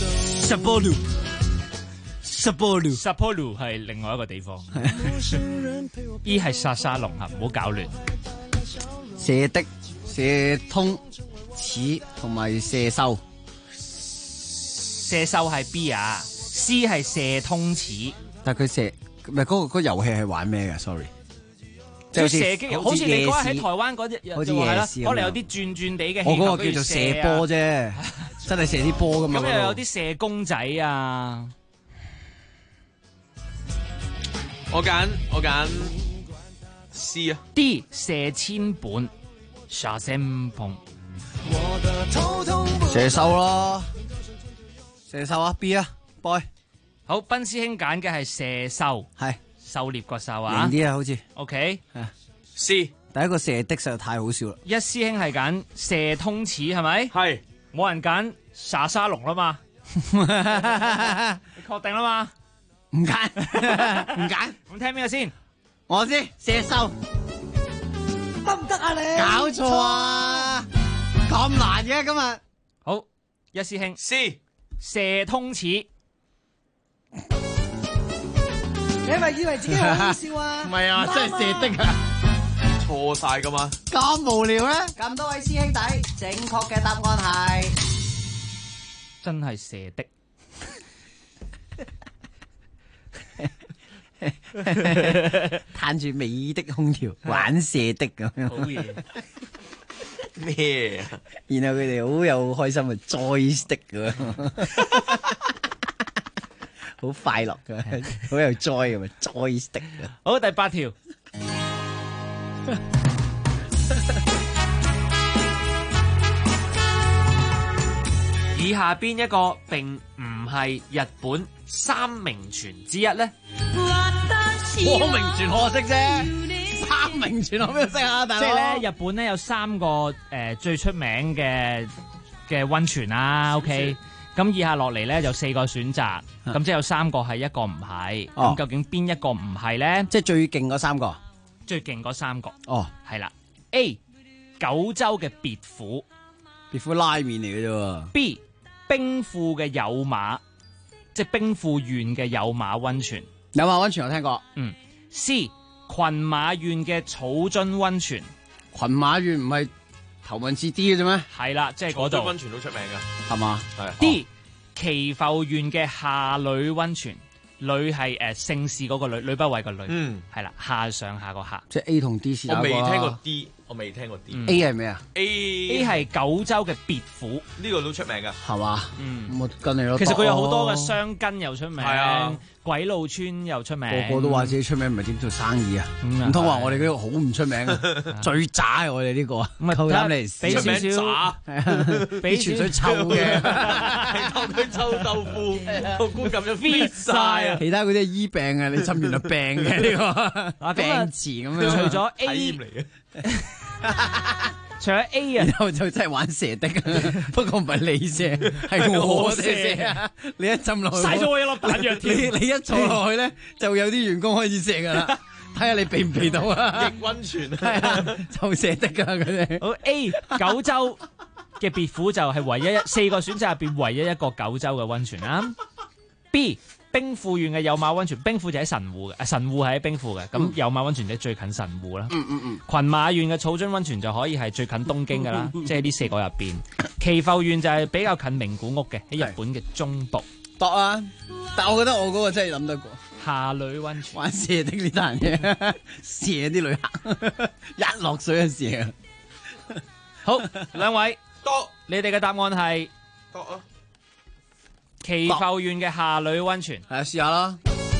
Sapporo 係另外一個地方。E 係沙沙龍啊，唔好搞亂。 射的、射通矢同埋射獸。 射獸係 B 啊 ，C 係射通矢。 但係佢射唔係嗰個遊戲係玩咩㗎 ？Sorry， 即係射擊，好似你嗰日喺台灣嗰隻， 好似夜市可能有啲轉地嘅氣球。 我嗰個叫做射波啫，真係射啲波㗎嘛。 咁又有啲射公仔啊。 我揀 C 啊 ，D 射千本，沙聲碰。 射獸咯。射獸啊 B 啊 boy， 好，賓師兄揀嘅係射獸， 係狩獵個獸啊， 型啲啊，好似。 OK， C 第一個射的實在太好笑啦。 一師兄係揀射通齒係咪？ 係， 冇人揀沙沙龍啦嘛？你確定啦嘛？ 唔揀，唔揀。 咁聽邊個先？ 我先射獸。 得唔得啊你？ 搞錯啊！咁難嘅今日。 好，一師兄 C 射通齒。 你係咪以為自己好好笑啊？ 唔係啊，真係射的啊！ 錯晒噶嘛？ 咁無聊咧？ 咁多位師兄弟，正確嘅答案係真係射的。 嘆住美的空調，玩射的咁樣。 好嘢。 咩？ 然後佢哋好有開心嘅 joystick 咁樣，好快樂嘅，好有 joy 咁啊 joystick 啊。 好，第8條。以下邊一個並唔係日本三名泉之一咧？ 光明泉我識啫，三名泉我邊度識啊，大佬？ 即係咧，日本咧有3個最出名嘅溫泉啦。OK， 咁以下落嚟咧有4個選擇，咁即係有3個係，一個唔係。咁究竟邊一個唔係咧？ 即係最勁嗰3個。 最勁嗰3個。 哦， 係啦。A 九州嘅別府， 別府拉麵嚟嘅啫。 B 兵庫嘅有馬，即係兵庫縣嘅有馬溫泉。 有馬溫泉我聽過。 C 群馬縣嘅草津溫泉。 群馬縣唔係頭文字 D 嘅啫咩？ 係啦，即係嗰度。 溫泉都出名㗎， 係嘛？ 係。 D 岐阜縣嘅下呂溫泉，呂係姓氏嗰個呂，呂不韋個呂。係啦，下上下個下。 即係 A 同 D 是。 我未聽過 D。我未聽過 D。A 係咩啊 ？A 係九州嘅別府， 呢個都出名噶， 係嘛？咁我跟你咯。 其實佢有好多嘅箱根又出名， 係啊， 鬼路村又出名。 個個都話自己出名，唔係點做生意啊？唔通話我哋呢個好唔出名啊？最渣我哋呢個啊！咁啊，扣膽嚟， 俾少少，俾泉水臭嘅， 當佢臭豆腐，個菇咁樣 fit 晒啊！ 其他嗰啲係醫病啊，你浸完就病嘅呢個病詞咁樣。 除咗 A 嚟嘅。 除咗 A 啊， 然後就真係玩射的，不過唔係你射，係我射啊！你一浸落去， 嘥咗我一粒彈藥添。 你一坐落去咧，就有啲員工開始射噶啦，睇下你避唔避到啊！ 逆溫泉係啊，就射的噶佢哋。 好 A 九州嘅別府就係唯一4個選擇入邊唯一一個九州嘅溫泉啦。B 兵庫縣嘅有馬溫泉，兵庫就喺神戶嘅，神戶係喺兵庫嘅，咁有馬溫泉就最近神戶啦。群馬縣嘅草津溫泉就可以係最近東京噶啦，即係呢4個入邊。岐阜縣就係比較近名古屋嘅，喺日本嘅中部。 度啊！但我覺得我嗰個真係諗得過。 下呂溫泉玩射的呢單嘢，射啲旅客一落水就射。 好，2位多，你哋嘅答案係多啊。 岐阜縣嘅下呂溫泉， 係啊，試下啦，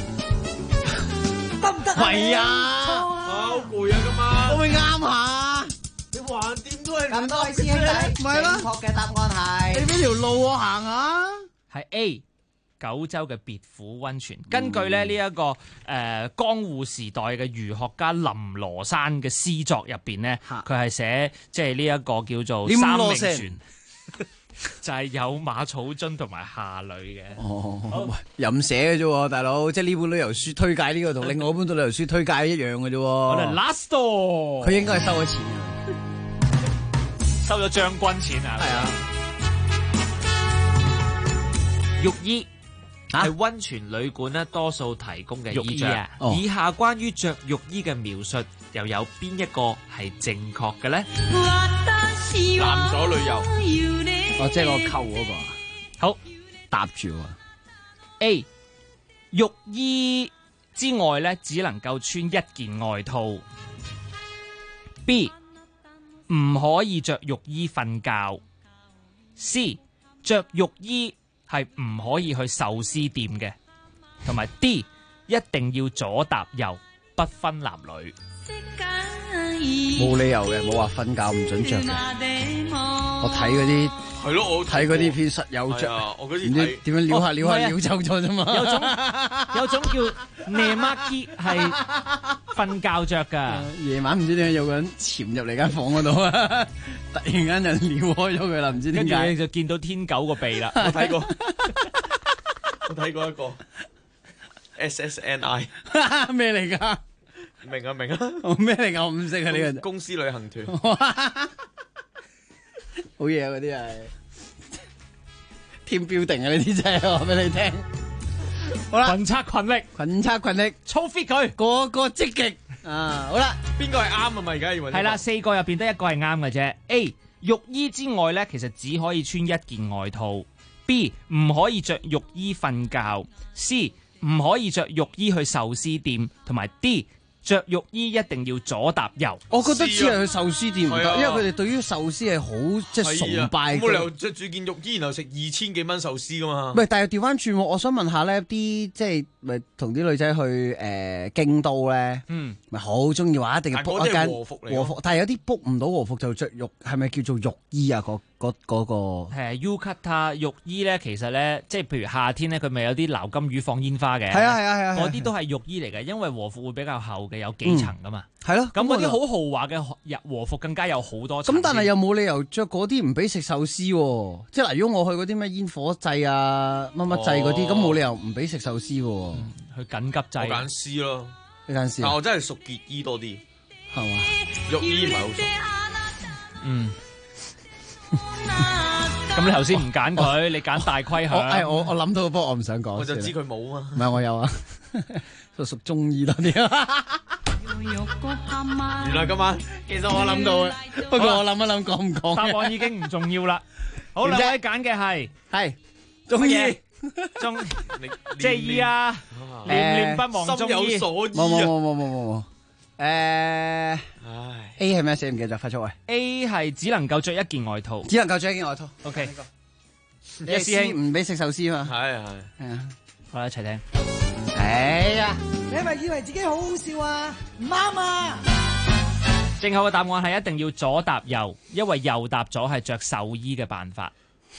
得唔得？ 係啊， 好攰啊今晚， 可唔可以啱下？ 你橫掂都係咁多位師兄弟，正確嘅答案係你俾條路我行下。 係 A 九州嘅別府溫泉。根據咧呢一個江戶時代嘅儒學家林羅山嘅詩作入邊咧，佢係寫即係呢一個叫做三名泉。就係有馬草津同埋下呂嘅。 哦，任寫嘅啫，大佬，即係呢本旅遊書推介呢個同另外一本旅遊書推介一樣嘅啫。 我哋 last 佢應該係收咗錢嘅， 收咗將軍錢啊。 係啊。 浴衣係溫泉旅館咧多數提供嘅衣着。以下關於着浴衣嘅描述，又有邊一個係正確嘅咧？ 男左女右。 哦，即係個扣嗰個。 好， 搭住。 A 浴衣之外咧，只能夠穿一件外套。B 唔可以着浴衣瞓覺。C 着浴衣係唔可以去壽司店嘅。同埋 D 一定要左搭右，不分男女。 冇理由嘅，冇話瞓覺唔准着嘅。我睇嗰啲係咯，我睇嗰啲片實有着。 我嗰啲唔知點樣撩下撩走咗啫嘛。 有種叫 Nemaki 係瞓覺着㗎。 夜晚唔知點解有個人潛入嚟間房嗰度啊，突然間就撩開咗佢啦，唔知點解。 跟住你就見到天狗個鼻啦。 我睇過，我睇過一個 SSNI 咩嚟㗎？ 明啊明啊， 咩嚟㗎？我唔識啊呢個公司旅行團。 好嘢啊！嗰啲係 team building 啊！呢啲真係話俾你聽。好啦， 群策群力，操 fit 佢， 個個積極啊！好啦， 邊個係啱啊？嘛而家要係啦，4個入邊得一個係啱嘅啫。A 浴衣之外咧，其實只可以穿一件外套。B 唔可以着浴衣瞓覺。C 唔可以着浴衣去壽司店，同埋 D 着浴衣一定要左搭右。 我覺得只係去壽司店唔得，因為佢哋對於壽司係好即係崇拜。 冇理由着住件浴衣然後食2000幾蚊壽司噶嘛？ 唔係，但係調翻轉，我想問下咧，啲即係咪同啲女仔去京都咧？咪好中意話一定要 book 一間和服，但係有啲 book 唔到和服就着係咪叫做浴衣啊？嗰個係 Yukata 浴衣咧，其實咧即係譬如夏天咧，佢咪有啲撈金魚放煙花嘅。係啊，嗰啲都係浴衣嚟嘅，因為和服會比較厚嘅，有幾層噶嘛。係咯，咁嗰啲好豪華嘅和服更加有好多層。 咁但係又冇理由着嗰啲唔俾食壽司喎，即係嗱，如果我去嗰啲咩煙火祭啊、乜乜祭嗰啲，咁冇理由唔俾食壽司喎。 去緊急祭。 我揀 C 咯， 你揀 C。 但我真係屬潔衣多啲， 係嘛？ 浴衣唔係好熟。 咁你頭先唔揀佢，你揀大規響。 我諗到，不過我唔想講。 我就知佢冇啊。 唔係我有啊，屬中醫多啲啊。 原來今晚其實我諗到嘅，不過我諗一諗講唔講。 答案已經唔重要啦。好，兩位揀嘅係中醫， 即係醫啊，念念不忘中醫。 心有所依啊。 冇。A 係咩寫唔記得發出嚟 ？A 係只能夠着一件外套。 只能夠着一件外套。 OK。 你師兄唔俾食壽司嘛？ 係啊， 好啦，一齊聽。 哎呀，你係咪以為自己好好笑啊？唔啱啊！ 正確嘅答案係一定要左搭右，因為右搭左係着壽衣嘅辦法。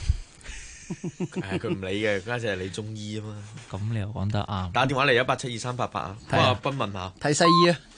佢唔理嘅，家姐係理中醫啊嘛。 咁你又講得啱。 打電話嚟1872388啊，幫阿斌問下。 睇西醫啊！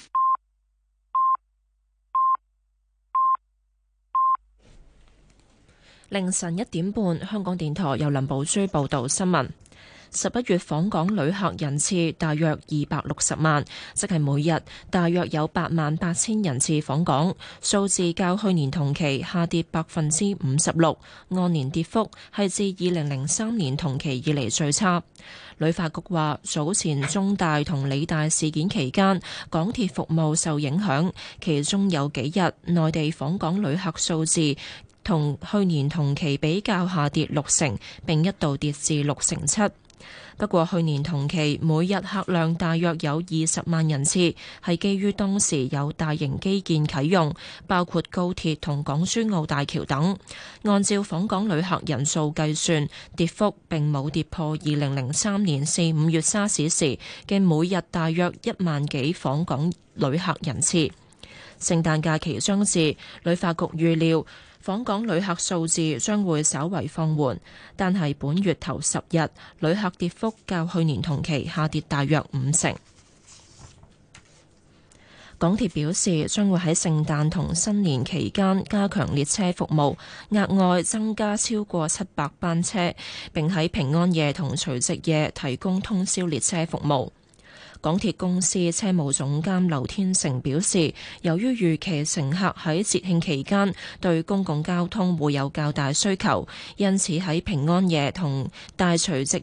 凌晨1點半，香港電台由林寶珠報道新聞。11月訪港旅客人次大約260萬，即係每日大約有88000人次訪港，數字較去年同期下跌56%，按年跌幅係自2003年同期以嚟最差。旅發局話，早前中大同理大事件期間，港鐵服務受影響，其中有幾日內地訪港旅客數字同去年同期比較下跌60%，並一度跌至7%。不過去年同期每日客量大約有20萬人次，係基於當時有大型基建啟用，包括高鐵同港珠澳大橋等。按照訪港旅客人數計算，跌幅並冇跌破2003年4、5月沙士時嘅每日大約1萬幾訪港旅客人次。聖誕假期將至，旅發局預料訪港旅客數字將會稍為放緩，但係本月頭10日旅客跌幅較去年同期下跌大約50%。港鐵表示將會喺聖誕同新年期間加強列車服務，額外增加超過700班車，並喺平安夜同除夕夜提供通宵列車服務。港鐵公司車務總監劉天成表示，由於預期乘客喺節慶期間對公共交通會有較大需求，因此喺平安夜同大除夕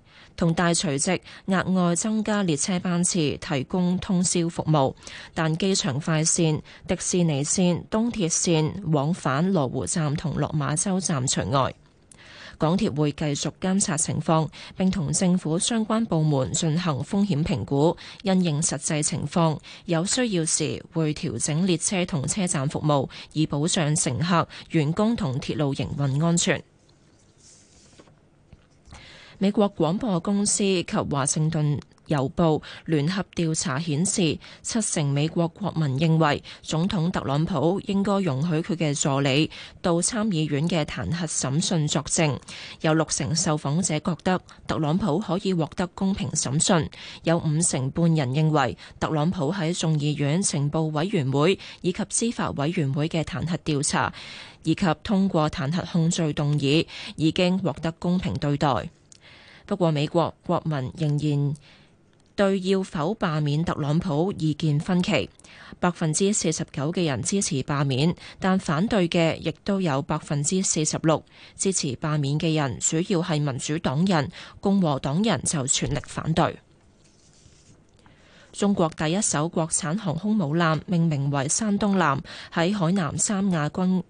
額外增加列車班次，提供通宵服務。但機場快線、迪士尼線、東鐵線往返羅湖站同落馬洲站除外。港鐵會繼續監察情況，並同政府相關部門進行風險評估，因應實際情況，有需要時會調整列車同車站服務，以保障乘客、員工同鐵路營運安全。美國廣播公司及華盛頓郵報聯合調查顯示，70%美國國民認為總統特朗普應該容許佢嘅助理到參議院嘅彈劾審訊作證。有60%受訪者覺得特朗普可以獲得公平審訊，有50%半人認為特朗普喺眾議院情報委員會以及司法委員會嘅彈劾調查以及通過彈劾控罪動議已經獲得公平對待。不過美國國民仍然對要否罷免特朗普意見分歧，49%嘅人支持罷免，但反對嘅亦都有46%。支持罷免嘅人主要係民主黨人，共和黨人就全力反對。中國第一艘國產航空母艦命名為山東艦，喺海南三亞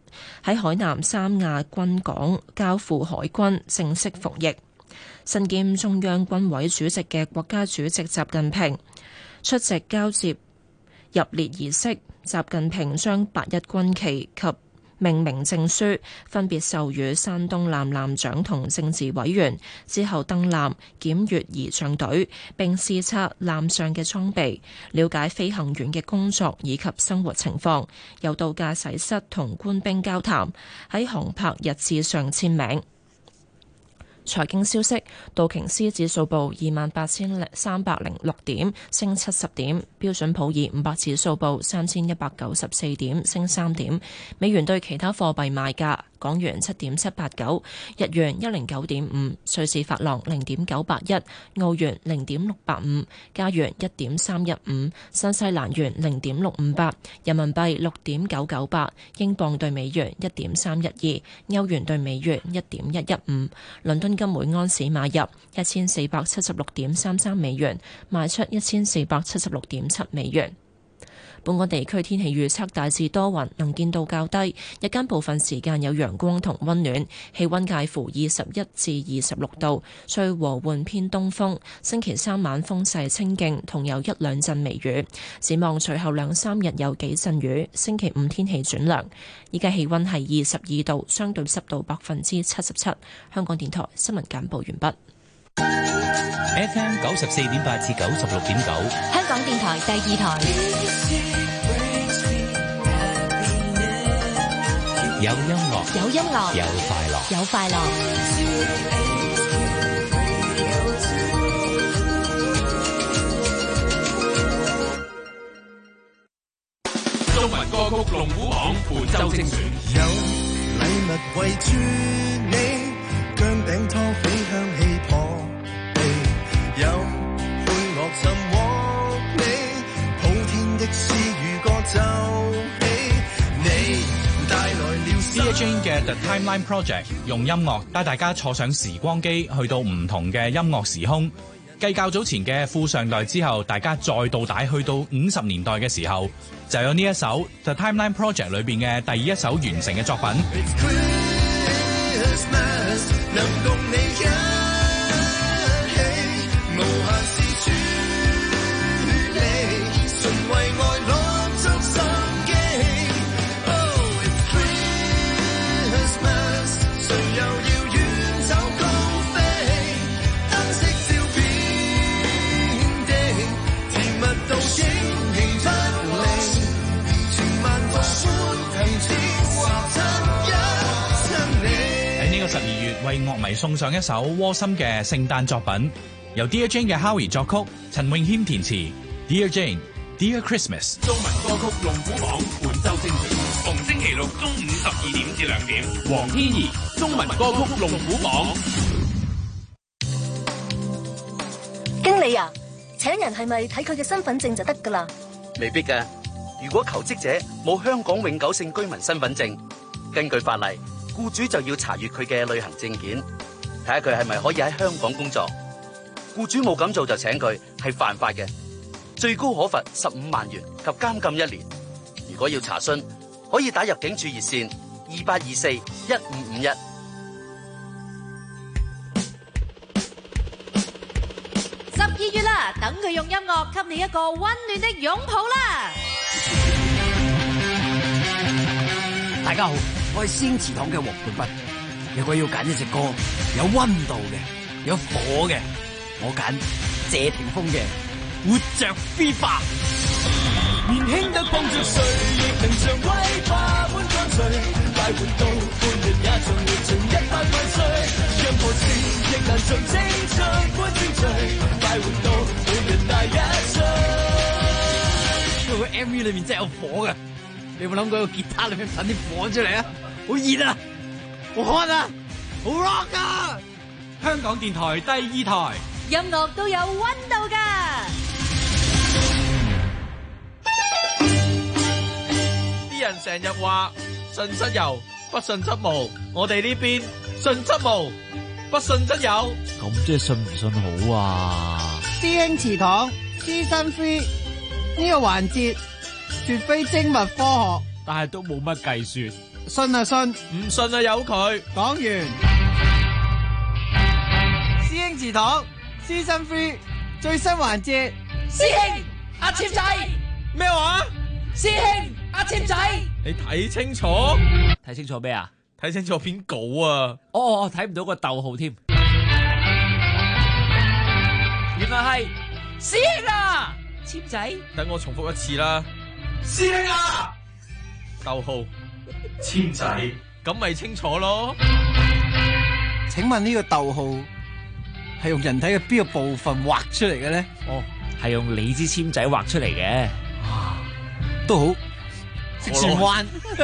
軍港交付海軍，正式服役。身兼中央軍委主席嘅國家主席習近平出席交接入列儀式，習近平將8·1軍旗及命名證書分別授予山東艦艦長同政治委員，之後登艦檢閱儀仗隊，並視察艦上嘅裝備，了解飛行員嘅工作以及生活情況，又到駕駛室同官兵交談，喺航拍日誌上簽名。財經消息，道瓊斯指數報28,306點，升70點；標準普爾500指數報3194點，升3點。美元對其他貨幣賣價：港元7.789，日元109.5，瑞士法郎0.981，澳元0.685，加元1.315，新西蘭元0.658，人民幣6.998，英鎊對美元1.312，歐元對美元1.115，倫敦金每安士買入1476.33美元，賣出1476.7美元。本港地區天氣預測大致多雲，能見度較低，日間部分時間有陽光同溫暖，氣溫介乎21至26度，吹和緩偏東風。星期三晚風勢清勁，同有1-2陣微雨。展望隨後2-3日有幾陣雨，星期五天氣轉涼。依家氣溫係22度，相對濕度77%。香港電台新聞簡報完畢。 FM 94.8至96.9， 香港電台第2台。 有音樂， 有音樂， 有快樂， 有快樂。 中文歌曲龍虎榜本周精選。 有禮物圍住你，薑餅拖飛香氣撲鼻，有配樂甚獲你，普天的詩與歌奏起，你帶來了。 Dear Jane 嘅 The Timeline Project 用音樂帶大家坐上時光機，去到唔同嘅音樂時空。繼較早前嘅富上代之後，大家再倒帶去到50年代嘅時候，就有呢一首 The Timeline Project 裏邊嘅第一首完成嘅作品。12月為樂迷送上一首窩心嘅聖誕作品，由 Dear Jane 嘅 Howie 作曲，陳詠謙填詞。Dear Jane, Dear Christmas。 中文歌曲龍虎榜本周精選，逢星期六中午12點至2點。黃天怡，中文歌曲龍虎榜。 經理啊，請人係咪睇佢嘅身份證就得㗎啦？ 未必㗎。如果求職者冇香港永久性居民身份證，根據法例，僱主就要查閱佢嘅旅行證件，睇下佢係咪可以喺香港工作。僱主冇咁做就請佢，係犯法嘅，最高可罰15萬元及監禁1年。如果要查詢，可以打入境處熱線2824-1551。 12月啦，等佢用音樂給你一個溫暖的擁抱啦！ 大家好，我係仙祠堂嘅黃冠斌。如果要揀一隻歌有溫度嘅、有火嘅，我揀謝霆鋒嘅活着 FIFA。 年輕得碰着誰，亦能像威化般乾脆。快活到半日也像活盡100萬歲。任何事亦難像青春般精粹。快活到半日大1歲。 呢個 MV 裏面真係有火嘅，你有冇諗過個吉他裏面噴啲火出嚟啊？好熱啊，好 hot 啊，好 rock 啊！ 香港電台第2台， 音樂都有溫度㗎。 啲人成日話信則有，不信則無。我哋呢邊信則無，不信則有。 咁即係信唔信好啊？ 師兄祠堂Season 3呢個環節絕非精密科學， 但係都冇乜計算。 信啊信， 唔信啊由佢。 講完。師兄祠堂Season 3最新環節， 師兄阿簽仔咩話？ 師兄阿簽仔， 你睇清楚， 睇清楚咩啊？ 睇清楚篇稿啊！ 哦，睇唔到個逗號添。 原來係師兄啊，簽仔。 等我重複一次啦， 師兄啊， 逗號簽仔，咁咪清楚咯。 請問呢個逗號係用人體嘅邊個部分畫出嚟嘅咧？ 哦，係用你支簽仔畫出嚟嘅。 都好，識轉彎。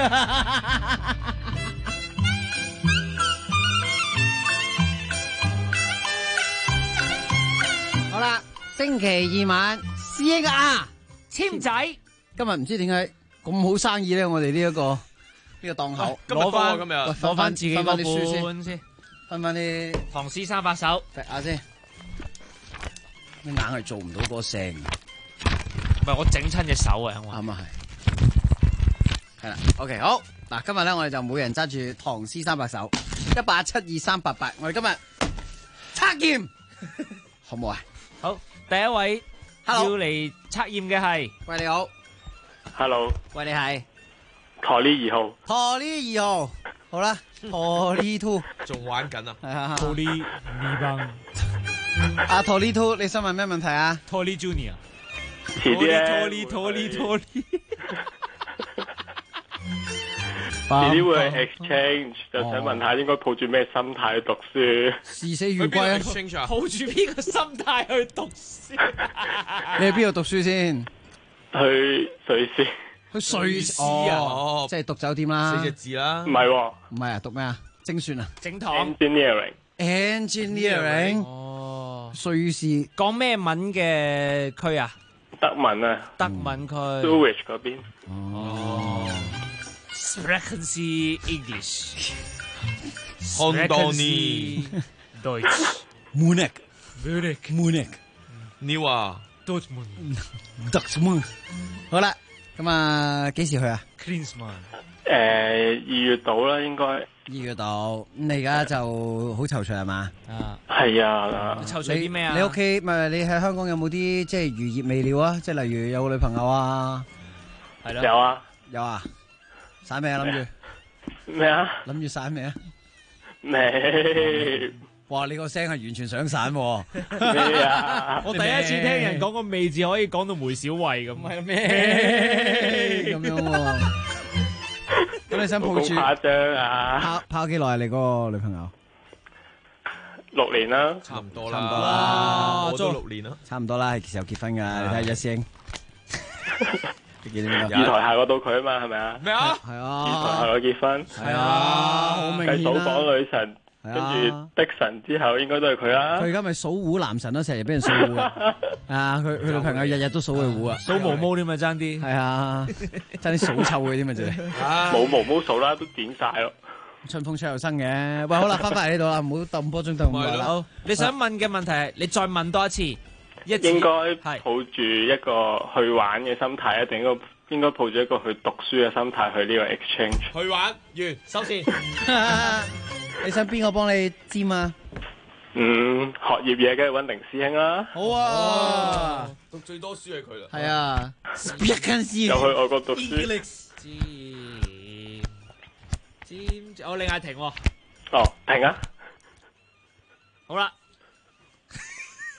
好啦，星期2晚，師兄啊， 簽仔。 今日唔知點解咁好生意咧？我哋呢個檔口， 攞翻自己嗰啲書本先， 分翻啲唐詩300首， 食下先。你硬係做唔到嗰個聲。 唔係我整親隻手啊！ 啱啊係啦 ，OK 好嗱，今日咧我哋就每人揸住唐詩300首，1872388，我哋今日測驗，好唔好啊？ 好，第一位要嚟測驗嘅係， 喂你好 ，Hello， 喂你係陀呢2號， 陀呢2號，好啦，陀呢 two， 仲玩緊啊？ 係啊， 陀呢2班， 阿陀呢 two， 你想問咩問題啊？ 陀呢 Junior。 遲啲咧， 遲啲會去 exchange，就想問下應該抱住咩心態去讀書？ 視死如歸啊！ 抱住邊個心態去讀書？ 你喺邊度讀書先？ 去瑞士。 去瑞士啊！即係讀酒店啦。 4隻字啦。 唔係喎。 唔係啊，讀咩啊？精算啊？ 整堂。 Engineering。 哦。 瑞士講咩文嘅區啊？ 德文啊。 德文區。 Zurich 嗰邊。 哦。Sprechen Sie English? Sprechen Sie Deutsch? Munich. New 啊 Dortmund。好啦，咁啊，幾時去啊 ？Klinsmann。 2月到啦，應該。 2月到，你而家就好躊躇係嘛？ 啊， 係啊。 躊躇啲咩啊？ 你屋企咪你喺香港有冇啲即係餘熱未了啊？即係例如有個女朋友啊？ 係咯。 有啊。 有啊。散未啊？諗住咩啊？ 諗住散未啊？ 未。 哇！你個聲係完全想散喎。 咩啊？ 我第一次聽人講個未字可以講到梅小惠咁。 係咩？咁樣喎。咁你想抱住？ 好誇張啊！ 拋幾耐你嗰個女朋友 ？6年啦。 差唔多啦。差唔多啦。 我都6年啦。 差唔多啦，係時候結婚㗎。你睇下師兄。 二台下嗰到佢啊嘛，係咪啊？ 咩啊？ 係啊！ 二台下我結婚， 係啊，好明顯啦。 繼數港女神，跟住的神之後，應該都係佢啦。 佢而家咪數胡男神咯，成日俾人數胡啊！啊，佢女朋友日日都數佢胡啊， 數毛毛添啊，爭啲。 係啊，爭啲數臭佢添啊，真係。 冇毛毛數啦，都剪晒咯。 春風吹又生嘅，喂，好啦，翻返嚟呢度啦，唔好揼波鐘揼咁耐啦。 好，你想問嘅問題係，你再問多一次。 應該抱住一個去玩嘅心態，定應該抱住一個去讀書嘅心態去呢個 exchange。 去玩完收線。 你想邊個幫你尖啊？ 學業嘢梗係穩定師兄啦。 好啊， 讀最多書係佢啦。 係啊， 又去外國讀書。 我李亞婷。 哦，停啊！ 好啦。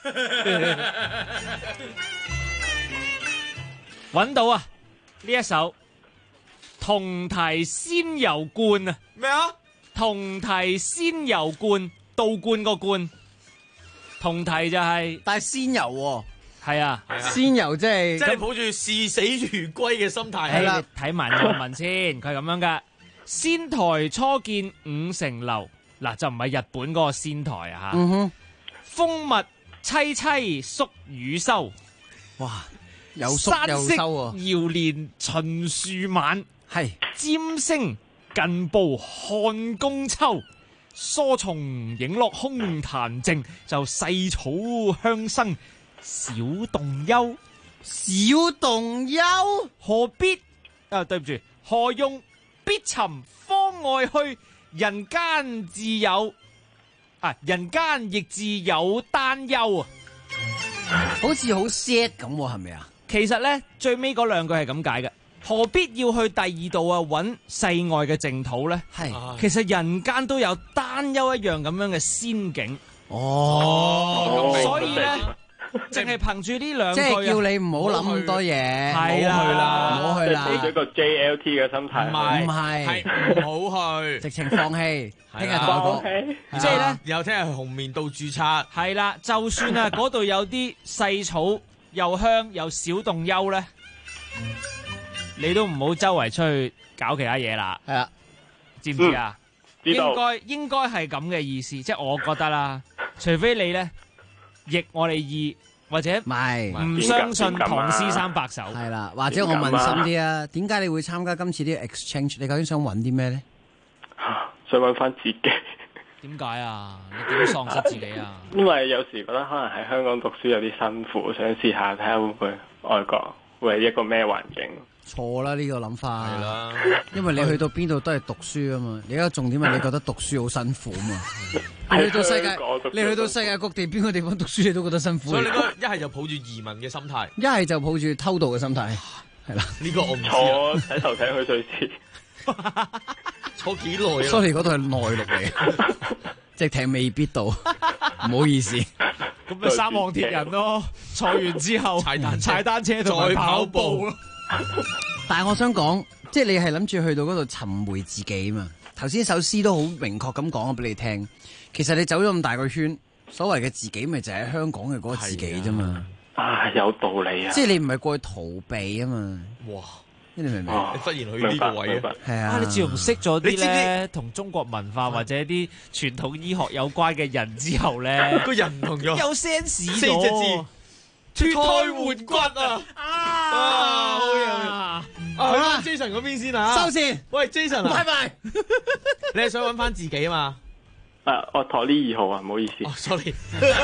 揾到啊！呢一首同題仙遊罐啊！ 咩啊？ 同題仙遊罐，倒罐個罐。同題就係， 但係仙遊喎。 係啊， 仙遊即係抱住視死如歸嘅心態。 係啦，睇埋原文先，佢係咁樣噶。仙台初見5層樓，嗱就唔係日本嗰個仙台啊吓。蜂蜜萋萋宿雨收， 哇，有宿有收啊！ 遙連秦樹晚， 係尖聲近步漢宮秋。疏松影落空潭靜，就細草香生小洞幽。 小洞幽， 何必對唔住，何用必尋方外去？人間自有人間亦自有擔憂啊！ 好似好 sad 咁喎，係咪啊？ 其實咧，最尾嗰兩句係咁解嘅。何必要去第二度啊？揾世外嘅淨土咧？係，其實人間都有擔憂一樣咁樣嘅仙境。所以咧，淨係憑住呢兩句， 即係叫你唔好諗咁多嘢， 係啦， 唔好去啦。 抱住一個 JLT 嘅心態， 唔係唔好去， 直情放棄。聽日同我講， 即係咧， 然後聽日去紅棉道註冊。 係啦，就算啊嗰度有啲細草又香又小洞幽咧。你都唔好周圍出去搞其他嘢啦， 係啊， 知唔知啊？ 知道應該係咁嘅意思，即係我覺得啦。除非你咧逆我哋意，或者唔相信唐詩三百首， 係啦，或者我問深啲啊，點解你會參加今次呢個 exchange？你究竟想揾啲咩咧？ 想揾翻自己。 點解啊？你點喪失自己啊？ 因為有時覺得可能喺香港讀書有啲辛苦，想試下睇下會唔會外國會係一個咩環境。 錯啦，呢個諗法係啦， 因為你去到邊度都係讀書啊嘛。你而家重點係你覺得讀書好辛苦啊嘛。你去到世界各地邊個地方讀書你都覺得辛苦。 所以你覺得一係就抱住移民嘅心態， 一係就抱住偷渡嘅心態，係啦。 呢個我唔坐睇頭艇去瑞士， 坐幾耐啊 ？Sorry，嗰度係內陸嚟，隻艇未必到，唔好意思。 咁咪三項鐵人咯，坐完之後踩單車同埋跑步咯。 但係我想講，即係你係諗住去到嗰度尋回自己嘛？頭先首詩都好明確咁講咗俾你聽，其實你走咗咁大個圈，所謂嘅自己咪就係香港嘅嗰個自己啫嘛。 有道理啊！ 即係你唔係過去逃避啊嘛。 哇！ 你明唔明？ 你忽然去呢個位啊？ 係啊！ 你自從識咗啲咧同中國文化或者啲傳統醫學有關嘅人之後咧， 個人唔同咗， 有 sense 咗。 四隻字。脫胎換骨啊！好嘢！好啦 ，Jason 嗰邊先啊， 收線。 喂 ，Jason 啊， 拜拜。 你係想揾翻自己啊嘛？ 我陀呢2號啊，唔好意思。 sorry。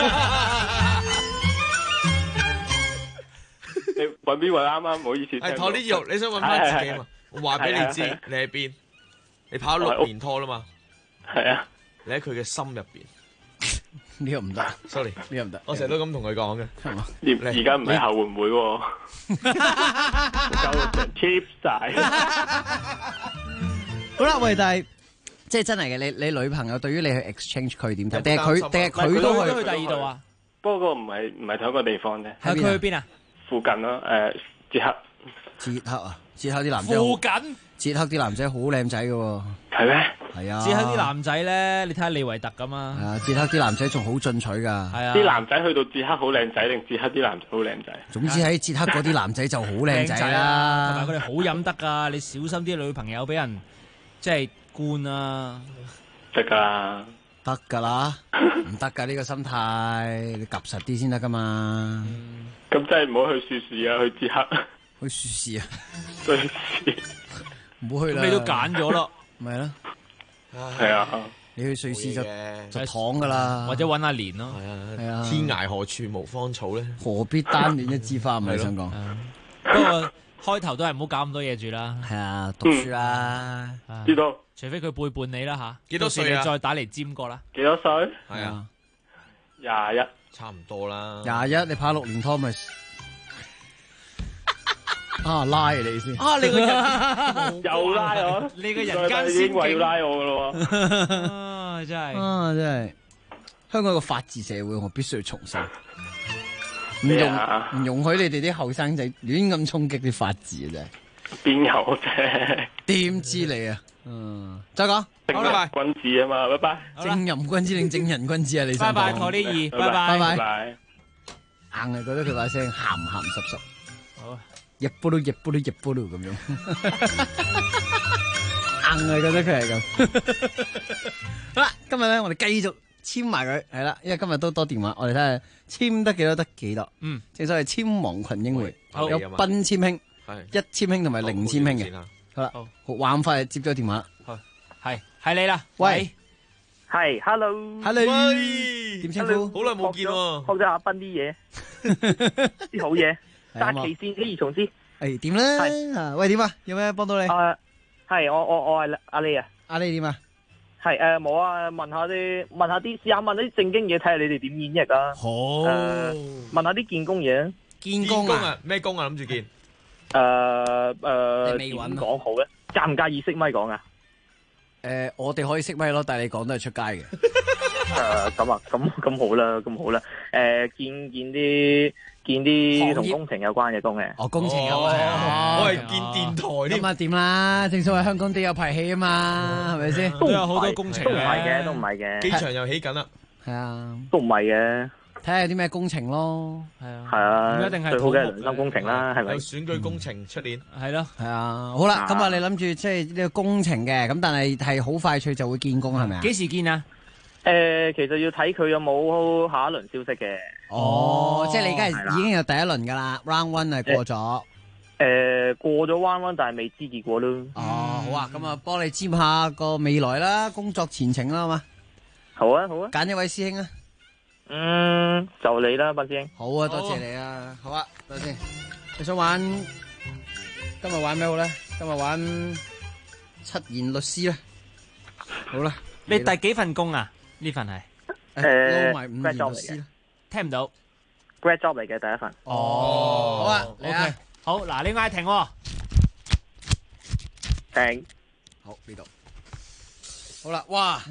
你揾邊位啱啱？唔好意思。 係陀呢2號，你想揾翻自己啊嘛？我話俾你知，你喺邊？你跑6年拖啦嘛？ 係啊。 你喺佢嘅心入邊。 呢個唔得 ，sorry， 呢個唔得。 我成日都咁同佢講嘅，係嘛？ 而家唔係後援會喎，夠 cheap 晒。 好啦，喂，但係即係真係嘅，你女朋友對於你去 exchange 佢點睇？定係佢都去第二度啊？ 不過唔係同一個地方啫。 係佢去邊啊？ 附近咯，捷克。 捷克啊！捷克啲男仔附近。 捷克啲男仔好靚仔嘅喎。 係咩？ 係啊！ 捷克啲男仔咧，你睇下利維特咁啊！ 係啊！捷克啲男仔仲好進取㗎。係啊！啲男仔去到捷克好靚仔，定捷克啲男仔好靚仔？ 總之喺捷克嗰啲男仔就好靚仔啦。 同埋佢哋好飲得㗎，你小心啲女朋友俾人即係灌啊！ 得㗎， 得㗎啦，唔得㗎呢個心態，你夾實啲先得㗎嘛。 咁真係唔好去瑞士啊，去捷克。 去瑞士啊？ 瑞士唔好去啦。 你都揀咗咯， 咪係咯。 係啊， 你去瑞士就躺噶啦， 或者揾阿蓮咯。 係啊， 天涯何處無芳草咧？ 何必單戀一枝花？唔係想講。 不過開頭都係唔好搞咁多嘢住啦。 係啊，讀書啦。 知道。 除非佢背叛你啦吓。 幾多歲啊？ 再打嚟尖過啦。 幾多歲？ 係啊 ，21。 差唔多啦。 21，你拍6年拖咪？拉你先！ 你個人又拉我， 你個人間仙境拉我噶咯喎！真係真係香港個法治社會，我必須要重申。 唔容許你哋啲後生仔亂咁衝擊啲法治啊！真係邊有啫？ 點知你啊？再講， 拜拜。君子啊嘛，拜拜。 正人君子定正人君子啊？你拜拜，托呢二，拜拜， 拜拜。 硬係覺得佢把聲鹹鹹濕濕， 好， 日布嚕咁樣，硬係覺得佢係咁。好啦，今日咧我哋繼續簽埋佢，係啦，因為今日都多電話，我哋睇下簽得幾多得幾多。正所謂簽王群英會，有賓簽兄、一簽兄同埋零簽兄嘅。好啦，話咁快接咗電話， 係你啦， 喂。 係 ，hello， 點稱呼？ 好耐冇見喎， 學咗阿斌啲嘢，啲好嘢，揸旗線啲兒童枝。 點咧？喂，點啊？有咩幫到你？ 係我係阿李啊。 阿李點啊？ 係冇啊，問下啲，試下問啲正經嘢，睇下你哋點演繹啊。 好。 問下啲建功嘢。 建功啊？ 咩功啊？諗住見？ 點講好咧？介唔介意熄咪講啊？ 我哋可以熄咪咯，但係你講都係出街嘅。 咁好啦，咁好啦。見啲同工程有關嘅工嘅。 哦，工程有關。 我係見電台添。 咁啊掂啦，正所謂香港地有排氣啊嘛，係咪先？ 都有好多工程。 都唔係嘅。 機場又起緊啦。 係啊。 都唔係嘅。 睇下有啲咩工程咯。 係啊。 一定係最好嘅良心工程啦，係咪？ 有選舉工程出年。 係咯。 係啊。好啦，咁啊，你諗住即係呢個工程嘅，咁但係係好快脆就會見工係咪啊？ 幾時見啊？ 其實要睇佢有冇下一輪消息嘅。 即係你而家係已經有第一輪噶啦 ，round one 係過咗。 過咗 round one，但係未知結果咯。 好啊，咁啊，幫你占下個未來啦，工作前程啦，好嘛？ 好啊，好啊。 揀一位師兄啊。 就你啦，斌師兄。 好啊，多謝你啊。好啊，等陣先。你想玩？今日玩咩好咧？今日玩七言律詩啦。好啦， 你第幾份工啊？呢份係撈埋5言律詩啦。 聽唔到 ，grad job 嚟嘅第一份。 好啊 ，OK，好，嗱，你嗌停喎， 停， 好呢度，好啦，哇，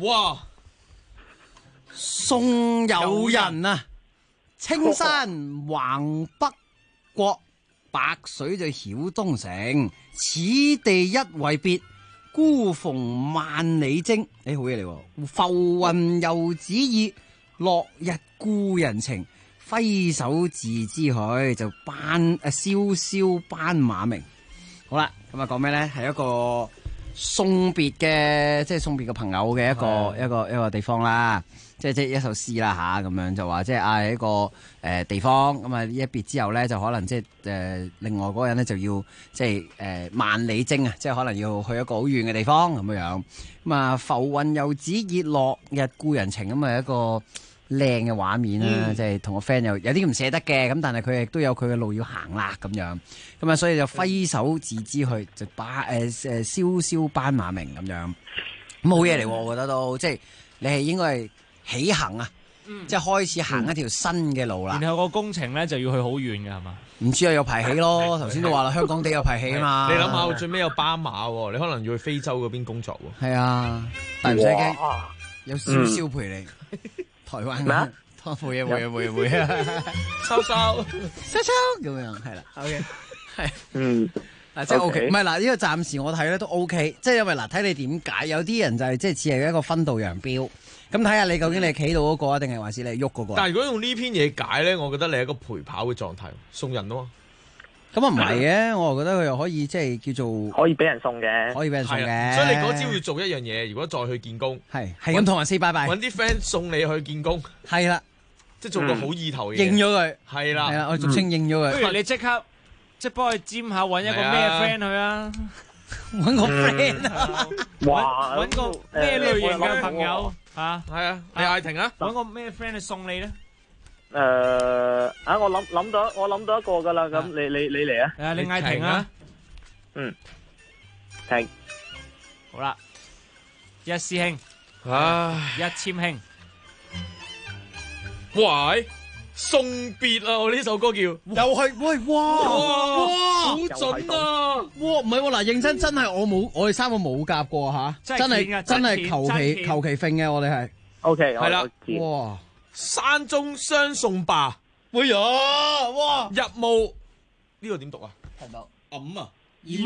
送友人啊，青山橫北國，白水就曉東城，此地一為別，孤蓬萬里征。好嘢嚟喎，浮雲遊子意。落日故人情，揮手自知許，就蕭蕭斑馬鳴。好啦，咁啊講咩咧？係一個送別嘅，即係送別嘅朋友嘅一個地方啦。即係一首詩啦吓，咁樣就話即係一個地方咁啊，一別之後咧，就可能即係另外嗰個人咧就要即係萬里征啊，即係可能要去一個好遠嘅地方咁樣。咁啊，浮雲遊子意，落日故人情，咁啊一個靚嘅畫面啦，即係同個 friend 有啲唔捨得嘅，咁但係佢亦都有佢嘅路要行啦，咁樣，咁啊，所以就揮手自知去，就蕭蕭斑馬鳴咁樣，咁好嘢嚟，我覺得都即係你係應該係起行啊，即係開始行一條新嘅路啦。 然後個工程咧就要去好遠嘅係嘛？ 唔知啊，有排起咯，頭先都話啦，香港地有排起啊嘛。 你諗下，最尾有斑馬，你可能要去非洲嗰邊工作。 係啊，但唔使驚，有少少陪你。台灣咩？冇嘢啊！ 收咁樣係啦。OK， 係即係 OK。唔係嗱，呢個暫時我睇咧都 OK，即係因為嗱睇你點解，有啲人就係即係似係一個分道揚鑣。咁睇下你究竟你係企到嗰個啊，定係還是你係喐嗰個？ 但係如果用呢篇嘢解咧，我覺得你係一個陪跑嘅狀態，送人咯。 咁啊唔係嘅，我覺得佢又可以即係叫做可以俾人送嘅， 可以俾人送嘅。 所以你嗰朝要做一樣嘢，如果再去見工， 係咁同人 say bye bye， 搵啲 friend 送你去見工， 係啦， 即係做個好意頭嘅嘢， 應咗佢， 係啦， 我俗稱應咗佢。 不如你即刻即係幫佢尖下，搵一個咩 friend 去啊？ 搵個 friend 啊？ 哇！ 搵個咩類型嘅朋友啊？ 係啊，你嗌停啊！ 搵個咩 friend 去送你咧？ 我諗到一個噶啦，咁你嚟啊！ 你嗌停啊！ 停。 好啦，一師兄，一簽兄， 喂，送別啊！我呢首歌叫，又係喂，哇， 好準啊！ 哇，唔係喎，嗱，認真係我哋三個冇夾過吓，真係求其揈嘅，我哋係 OK， 係啦， 哇！ 山中相送吧， 哎呀，哇！入霧呢個點讀啊？ 睇到揞啊！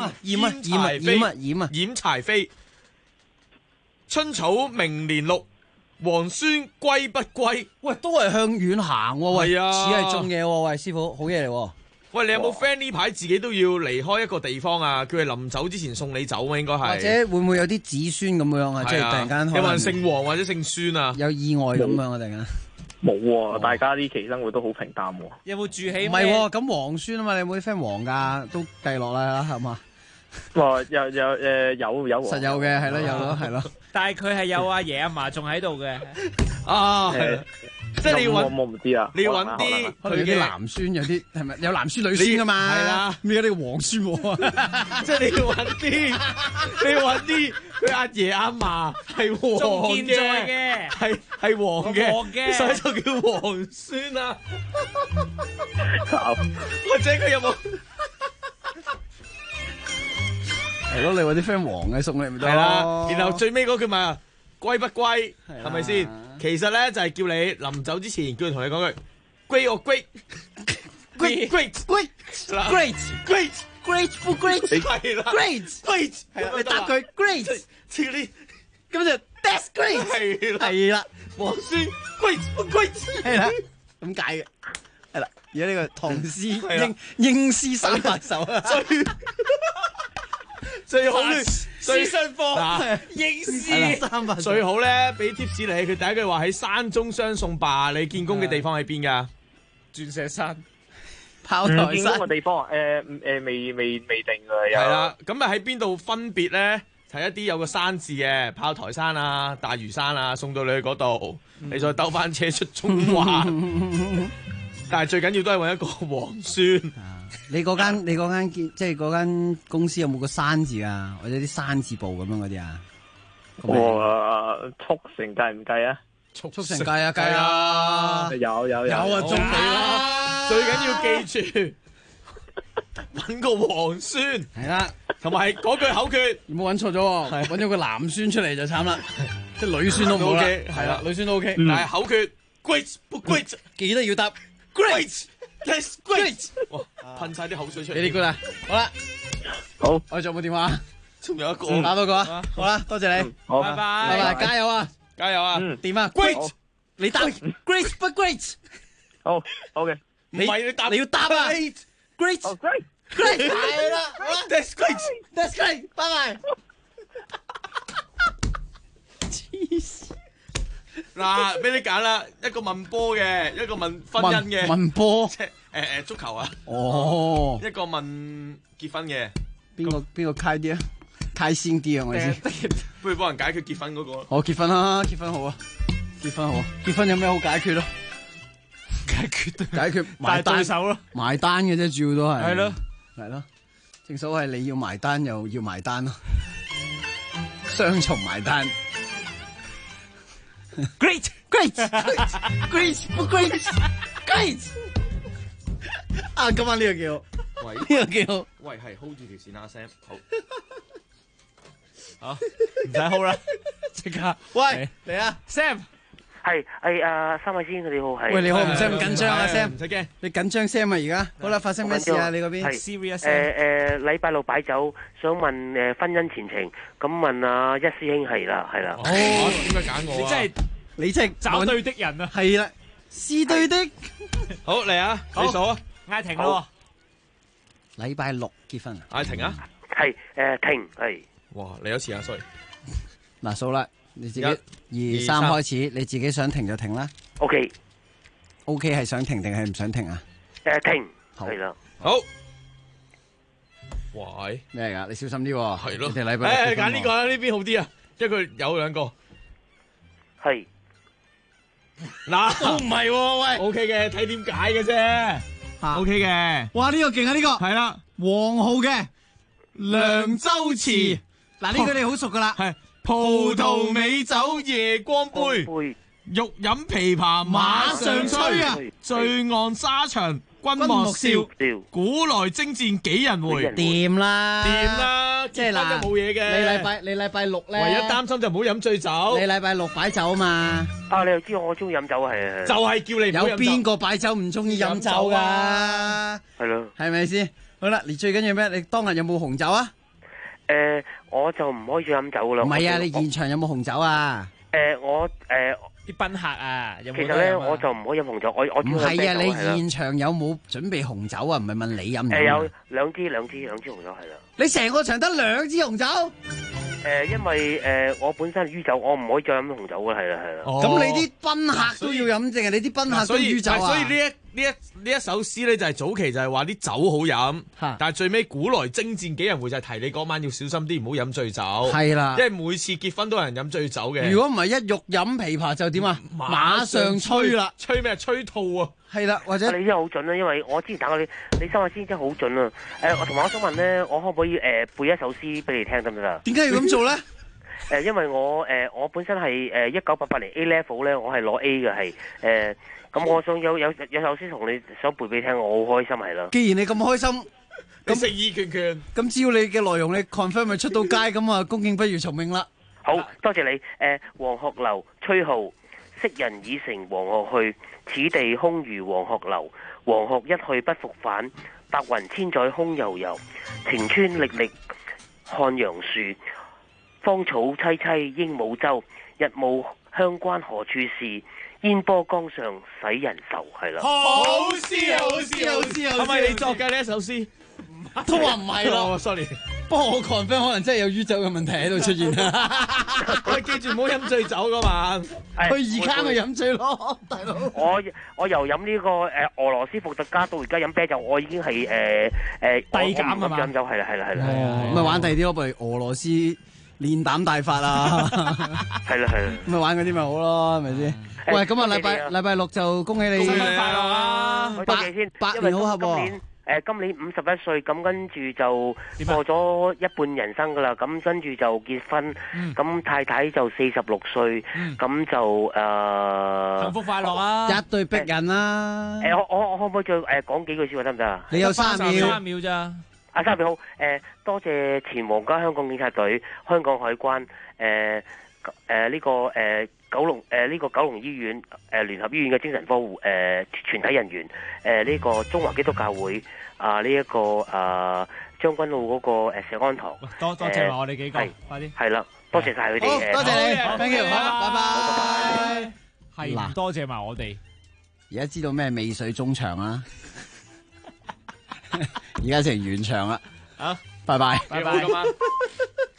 掩柴飛，春草明年綠，皇孫歸不歸？ 喂，都係向遠行喎，喂， 係啊似係種嘢喎，喂，師傅，好嘢嚟喎。 喂，你有冇 friend 呢排自己都要離開一個地方啊？叫佢臨走之前送你走啊，應該係。 或者會唔會有啲子孫咁樣啊？即係突然間有冇人姓黃或者姓孫啊？ 有意外咁樣啊！突然間冇喎，大家啲期生活都好平淡喎。 有冇住起？ 唔係喎，咁皇孫啊嘛，你有冇啲 friend 黃㗎？都計落啦，係嘛？ 哇，有實有嘅，係咯，有咯，係咯。 但係佢係有阿爺阿嫲仲喺度嘅。 啊，係。即係你要揾， 我唔知啊。 你要揾啲佢啲男孫，有啲係咪有男孫女孫噶嘛？ 係啦， 咩呢個皇孫喎？ 即係你要揾啲佢阿爺阿嫲係黃仲健在嘅， 係黃嘅，所以就叫皇孫啊。或者佢有冇？ 係咯，你揾啲 friend 黃嘅送你咪得咯。 係啦，然後最尾嗰句咪啊，歸不歸？係咪先？其實咧就係叫你臨走之前，叫佢同你講句歸我歸，great，係啦 ，great，係啦，你答佢 great， 似啲咁就 that's great，係啦， 皇孫 great， 係啦，咁解嘅，係啦，而家呢個唐詩英詩三百首啊。 最好私信課英詩最好咧，俾 tips 你，佢第一句話喺山中相送罷。你見工嘅地方喺邊噶？ 鑽石山、 炮台山。見工嘅地方未定㗎。 係啦，咁啊喺邊度分別咧？係一啲有個山字嘅炮台山啊、大嶼山啊，送到你去嗰度，你再兜翻車出中環。但係最緊要都係揾一個皇孫。 你嗰間即係嗰間公司有冇個山字啊，或者啲山字部咁樣嗰啲啊？ 速成計唔計啊？ 速成計啊，計啊！ 有啊，中你啦！最緊要記住揾個皇孫係啦， 同埋嗰句口訣唔好揾錯咗，揾咗個男孫出嚟就慘啦，即係女孫都冇啦，係啦，女孫都 OK， 但係口訣 great 不 great， 記得要答 great。That's great！ 哇，噴晒啲口水出嚟。 你哋 good 啦，好啦， 好， 我哋仲有冇電話？ 仲有一個， 打多個啊！好啦，多謝你， 好， 拜拜， 加油啊， 加油啊！ 點啊 ？Great！ 你答 great 不 great？ 好 ，OK， 唔係你答， 你要答啊 ！Great！ 係啦 ，That's great！ That's great！ 拜拜。黐線！ 嗱，俾你揀啦，一個問波嘅，一個問婚姻嘅。 問波， 即係足球啊。 哦。 一個問結婚嘅。 邊個開啲啊？開先啲啊！我哋先。 不如幫人解決結婚嗰個。 我結婚啦，結婚好啊，結婚好。結婚有咩好解決咯？解決埋單手咯， 埋單嘅啫，主要都係。 係咯， 係咯。正所謂你要埋單又要埋單咯，雙重埋單。Great！ 啊，今晚呢個幾好， 喂， 呢個幾好。 喂，係 hold 住條線啊 ，Sam， 好，唔使 hold 啦，即刻。 喂，嚟啊 ，Sam， 係三位先生你好，係。 喂，你好，唔使咁緊張啊 Sam， 唔使驚， 你緊張 Sam 啊而家。好啦，發生咩事啊？你嗰邊 ？Serious。 禮拜六擺酒，想問婚姻前程，咁問阿一師兄係啦。 哦，點解揀我啊？ 你真係找對的人啊！ 係啦，是對的。 好嚟啊，你數啊， 嗌停咯。 禮拜六結婚啊？ 嗌停啊？ 係停係。 哇，你有次啊，sorry。 嗱，數啦，你自己2、3開始，你自己想停就停啦。 OK 係想停定係唔想停啊？ 停。 好係啦。 好。喂， 咩嚟噶？你小心啲喎。 係咯。 你哋禮拜六揀呢個啦，呢邊好啲啊，因為佢有兩個。 係。 嗱，都唔係喎，喂 ，OK 嘅，睇點解嘅啫，OK 嘅。 哇，呢個勁啊，呢個係啦， 黃浩嘅涼州詞，嗱呢句你好熟噶啦， 係葡萄美酒夜光杯，欲飲琵琶馬上吹啊，醉岸沙場君莫笑，古來征戰幾人回？ 掂啦， 即係嗱，冇嘢嘅。 你禮拜六咧， 唯一擔心就唔好飲醉酒。 你禮拜六擺酒嘛？ 你又知我中意飲酒係。 就係叫你唔好飲酒。 有邊個擺酒唔中意飲酒㗎？係咯， 係咪先？好啦，你最緊要咩？你當日有冇紅酒啊？ 我就唔可以飲酒噶啦。 唔係啊，你現場有冇紅酒啊？ 啲賓客啊，有冇其實咧我就唔可以飲紅酒，我唔係啊，你現場有冇準備紅酒啊？唔係問你飲唔飲？ 有兩支紅酒係啦。 你成個場得2支紅酒？ 因為我本身係酗酒，我唔可以再飲紅酒噶，係啦。 咁你啲賓客都要飲，淨係你啲賓客都酗酒啊？ 所以呢一首詩咧就係早期就係話啲酒好飲，但係最尾古來征戰幾人回就係提你嗰晚要小心啲，唔好飲醉酒。係啦，因為每次結婚都有人飲醉酒嘅。 如果唔係一欲飲琵琶就點啊？馬上吹啦！ 吹咩？吹吐啊！ 係啦，或者你真係好準啦，因為我之前打過你心話先真係好準啊！我同埋我想問咧，我可唔可以背一首詩俾你聽得唔得啊？ 點解要咁做咧？ 因為我本身係1988年 A level 咧，我係攞 A 嘅係咁我想有首詩同你想背俾你聽，我好開心係啦。 既然你咁開心， 咁誠意拳拳， 咁只要你嘅內容你 confirm 咪出到街咁啊，恭敬不如從命啦。 好多謝你。黃鶴樓吹號，昔人已乘黃鶴去，此地空餘黃鶴樓。黃鶴一去不復返，白雲千載空悠悠。晴川歷歷漢陽樹，芳草萋萋鸚鵡洲。日暮鄉關何處是？煙波江上使人愁，係啦。 好詩，係咪你作嘅呢一首詩？ 都話唔係咯 ，sorry。 不過我 confirm 可能真係有酗酒嘅問題喺度出現啊！ 我記住唔好飲醉酒嗰晚， 去而家咪飲醉咯，大佬。 我由飲呢個俄羅斯伏特加到而家飲啤酒，我已經係遞減係嘛？ 飲酒係啦。 咁咪玩第二啲咯，譬如俄羅斯練膽大法啊， 係啦。 咁咪玩嗰啲咪好咯，係咪先？喂，咁啊，禮拜六就恭喜你， 快樂啊！ 多謝先， 百年好合喎。 今年51歲，咁跟住就過咗一半人生噶啦，咁跟住就結婚，咁太太就46歲，咁就幸福快樂啊！ 一對逼人啦。 我可唔可以再講幾句說話得唔得啊？ 你有3 秒咋 ？3秒好。多謝前皇家香港警察隊、香港海關、呢個九龍醫院聯合醫院嘅精神科護全體人員，呢個中華基督教會呢一個將軍澳嗰個石安堂， 多謝埋我哋幾個，快啲係啦，多謝晒佢哋， 多謝你 ，thank you，拜拜。 係嗱，多謝埋我哋。 而家知道咩尾水中場啦，而家成完場啦，拜拜， 拜拜。